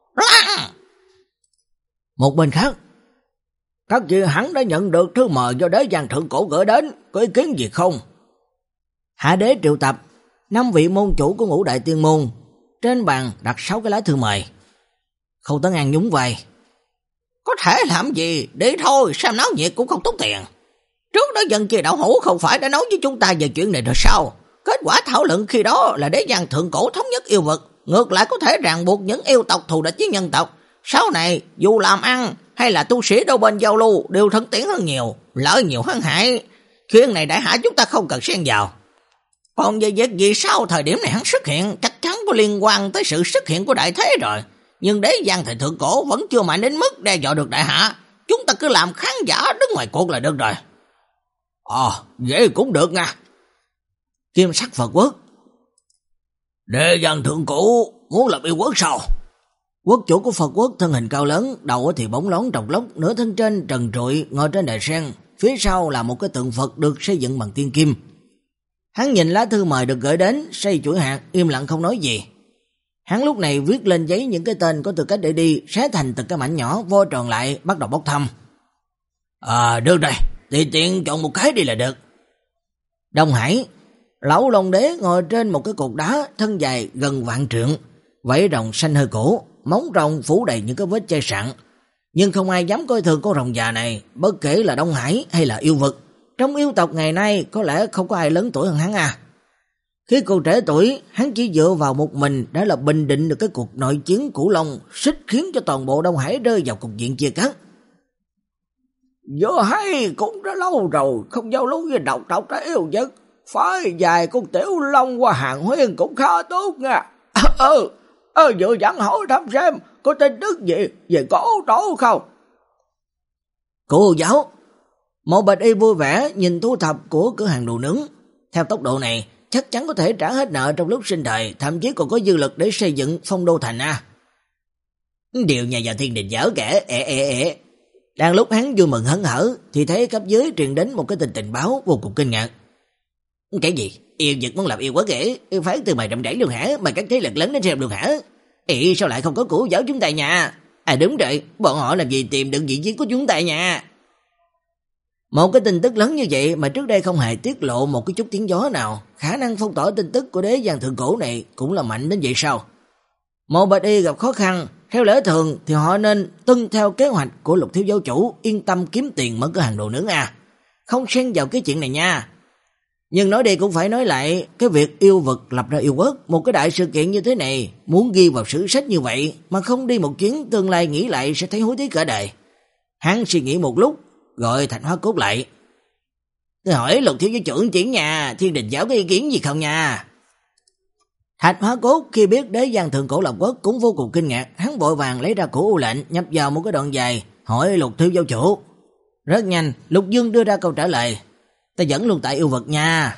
[SPEAKER 1] Một bên khác, các vị hắn đã nhận được thư mời do Đế Giang thượng cổ gửi đến, có ý kiến gì không? Hạ đế triệu tập năm vị môn chủ của Ngũ Đại Tiên Môn, trên bàn đặt sáu cái lá thư mời. Khâu Tấn An nhún vai:
[SPEAKER 3] Có thể làm gì, đi thôi, xem náo nhiệt cũng không tốn tiền. Trước đó dân kia đạo hữu không phải đã nói với chúng ta về chuyện này rồi sao? Kết quả thảo luận khi đó là Đế Giang thượng cổ thống nhất yêu vật, ngược lại có thể ràng buộc những yêu tộc thù địch với nhân tộc. Sau này, dù làm ăn hay là tu sĩ đôi bên giao lưu đều thân tiến hơn nhiều, lợi nhiều hơn hại. Chuyện này đại hạ chúng ta không cần xen vào. Còn về việc gì sau thời điểm này hắn xuất hiện, chắc chắn có liên quan tới sự xuất hiện của đại thế rồi. Nhưng đế giang thời thượng cổ vẫn chưa mạnh đến mức đe dọa được đại hạ. Chúng ta cứ làm khán giả đứng ngoài cuộc là được rồi. Ờ, à, vậy cũng được nha.
[SPEAKER 1] Kim sắc Phật quốc.
[SPEAKER 3] Đế giang thượng cổ muốn làm yêu quốc sao?
[SPEAKER 1] Quốc chủ của Phật quốc thân hình cao lớn, đầu thì bóng lón trọc lốc, nửa thân trên trần trụi ngồi trên đài sen, phía sau là một cái tượng Phật được xây dựng bằng tiên kim. Hắn nhìn lá thư mời được gửi đến, xây chuỗi hạt, im lặng không nói gì. Hắn lúc này viết lên giấy những cái tên có tư cách để đi, xé thành từng cái mảnh nhỏ, vo tròn lại, bắt đầu bốc thăm.
[SPEAKER 3] À, được rồi, tùy tiện chọn một cái đi là được.
[SPEAKER 1] Đông Hải, lão Long Đế ngồi trên một cái cột đá, thân dài gần vạn trượng, vảy rồng xanh hơi cổ, móng rồng phủ đầy những cái vết chai sạn. Nhưng không ai dám coi thường con rồng già này, bất kể là Đông Hải hay là yêu vực. Trong yêu tộc ngày nay có lẽ không có ai lớn tuổi hơn hắn à. Khi còn trẻ tuổi, hắn chỉ dựa vào một mình đã là bình định được cái cuộc nội chiến Cửu Long, xích khiến cho toàn bộ Đông Hải rơi vào cục diện chia cắt.
[SPEAKER 3] Vô hay cũng đã lâu rồi, không giao lưu với độc tộc đã yêu nhất. Phải dài con Tiểu Long qua Hàng Huyên cũng khá tốt nha. Ừ, ừ, vừa dặn hỏi thăm xem, có tin tức gì về cổ tổ không?
[SPEAKER 1] Cô giáo, một bạch y vui vẻ nhìn thu thập của cửa hàng đồ nướng. Theo tốc độ này, chắc chắn có thể trả hết nợ trong lúc sinh thời, thậm chí còn có dư lực để xây dựng Phong Đô Thành à.
[SPEAKER 3] Điều nhà vào thiên đình dở kể, ệ ệ ệ.
[SPEAKER 1] Đang lúc hắn vui mừng hớn hở, thì thấy cấp dưới truyền đến một cái tin tình báo vô cùng kinh ngạc.
[SPEAKER 3] Cái gì? Yêu vực muốn làm yêu quá kể, yêu phán từ mày rộng rãi luôn hả? Mà các thế lực lớn đến xem luôn hả? Ê, sao lại không có Cửu giáo chúng ta nha? À đúng rồi, bọn họ làm gì tìm được vị trí của chúng ta nha?
[SPEAKER 1] Một cái tin tức lớn như vậy mà trước đây không hề tiết lộ một cái chút tiếng gió nào, khả năng phong tỏa tin tức của đế giang thượng cổ này cũng là mạnh đến vậy sao? Một bạch y gặp khó khăn, theo lẽ thường thì họ nên tuân theo kế hoạch của Lục thiếu giáo chủ, yên tâm kiếm tiền mở cửa hàng đồ nướng à, không xen vào cái chuyện này nha. Nhưng nói đi cũng phải nói lại, cái việc yêu vực lập ra yêu quốc, một cái đại sự kiện như thế này, muốn ghi vào sử sách như vậy mà không đi một chuyến, tương lai nghĩ lại sẽ thấy hối tiếc cả đời. Hắn suy nghĩ một lúc, gọi Thạch Hóa Cốt lại.
[SPEAKER 3] Tôi hỏi Lục thiếu giáo chủ chuyện nhà, thiên đình giáo có ý kiến gì không nha?
[SPEAKER 1] Thạch Hóa Cốt khi biết đế giang thượng cổ lập quốc cũng vô cùng kinh ngạc, hắn vội vàng lấy ra cổ u lệnh, nhập vào một cái đoạn dài, hỏi Lục thiếu giáo chủ. Rất nhanh, Lục Dương đưa ra câu trả lời. Ta dẫn luôn tại yêu vực nha.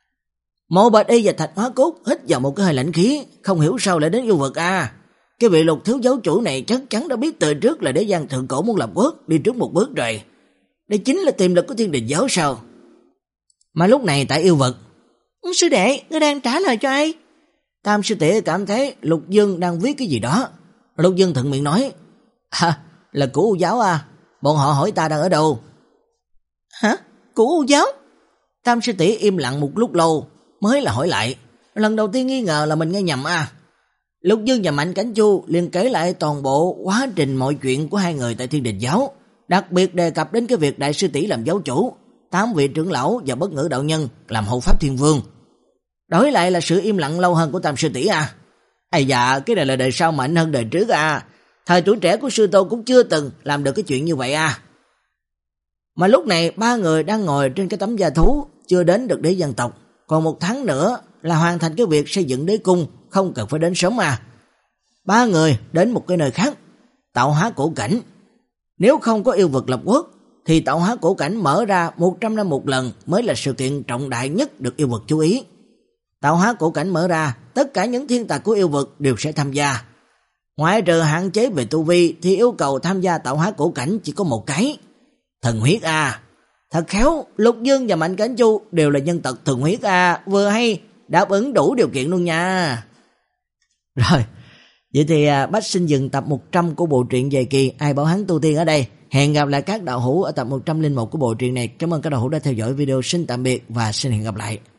[SPEAKER 1] Mộ Bạch Y và Thạch Hóa Cốt hít vào một cái hơi lạnh khí, không hiểu sao lại đến yêu vực à. Cái vị Lục thiếu giáo chủ này chắc chắn đã biết từ trước là đế giang thượng cổ muốn lập quốc, đi trước một bước rồi. Đây chính là tiềm lực của thiên đình giáo sao? Mà lúc này tại yêu vực,
[SPEAKER 2] sư đệ, ngươi đang trả lời cho ai?
[SPEAKER 1] Tam sư tỷ cảm thấy Lục Dương đang viết cái gì đó. Lục Dương thuận miệng nói, à, là của U giáo à, bọn họ hỏi ta đang ở đâu.
[SPEAKER 2] Hả? Của U giáo?
[SPEAKER 1] Tam sư tỷ im lặng một lúc lâu mới là hỏi lại, lần đầu tiên nghi ngờ là mình nghe nhầm à. Lục Dương và Mạnh Cảnh Chu liền kể lại toàn bộ quá trình mọi chuyện của hai người tại thiên đình giáo, đặc biệt đề cập đến cái việc đại sư tỷ làm giáo chủ, tám vị trưởng lão và bất ngữ đạo nhân làm hộ pháp thiên vương. Đổi lại là sự im lặng lâu hơn của Tam sư tỷ à. Ây dạ, cái này là đời sau mạnh hơn đời trước à. Thời tuổi trẻ của sư tôn cũng chưa từng làm được cái chuyện như vậy à. Mà lúc này ba người đang ngồi trên cái tấm da thú, chưa đến được đế dân tộc, còn một tháng nữa là hoàn thành cái việc xây dựng đế cung, không cần phải đến sớm à. Ba người đến một cái nơi khác, Tạo Hóa Cổ Cảnh. Nếu không có yêu vực lập quốc thì Tạo Hóa Cổ Cảnh mở ra một trăm năm một lần mới là sự kiện trọng đại nhất được yêu vực chú ý. Tạo Hóa Cổ Cảnh mở ra, tất cả những thiên tài của yêu vực đều sẽ tham gia. Ngoại trừ hạn chế về tu vi thì yêu cầu tham gia Tạo Hóa Cổ Cảnh chỉ có một cái, thần huyết à. Thật khéo, Lục Dương và Mạnh Cảnh Chu đều là nhân tộc thần huyết à, vừa hay đáp ứng đủ điều kiện luôn nha. Rồi, vậy thì à, Bách xin dừng tập một trăm của bộ truyện dài kỳ Ai Bảo Hắn Tu Tiên ở đây. Hẹn gặp lại các đạo hữu ở tập một trăm lẻ một của bộ truyện này. Cảm ơn các đạo hữu đã theo dõi video. Xin tạm biệt và xin hẹn gặp lại.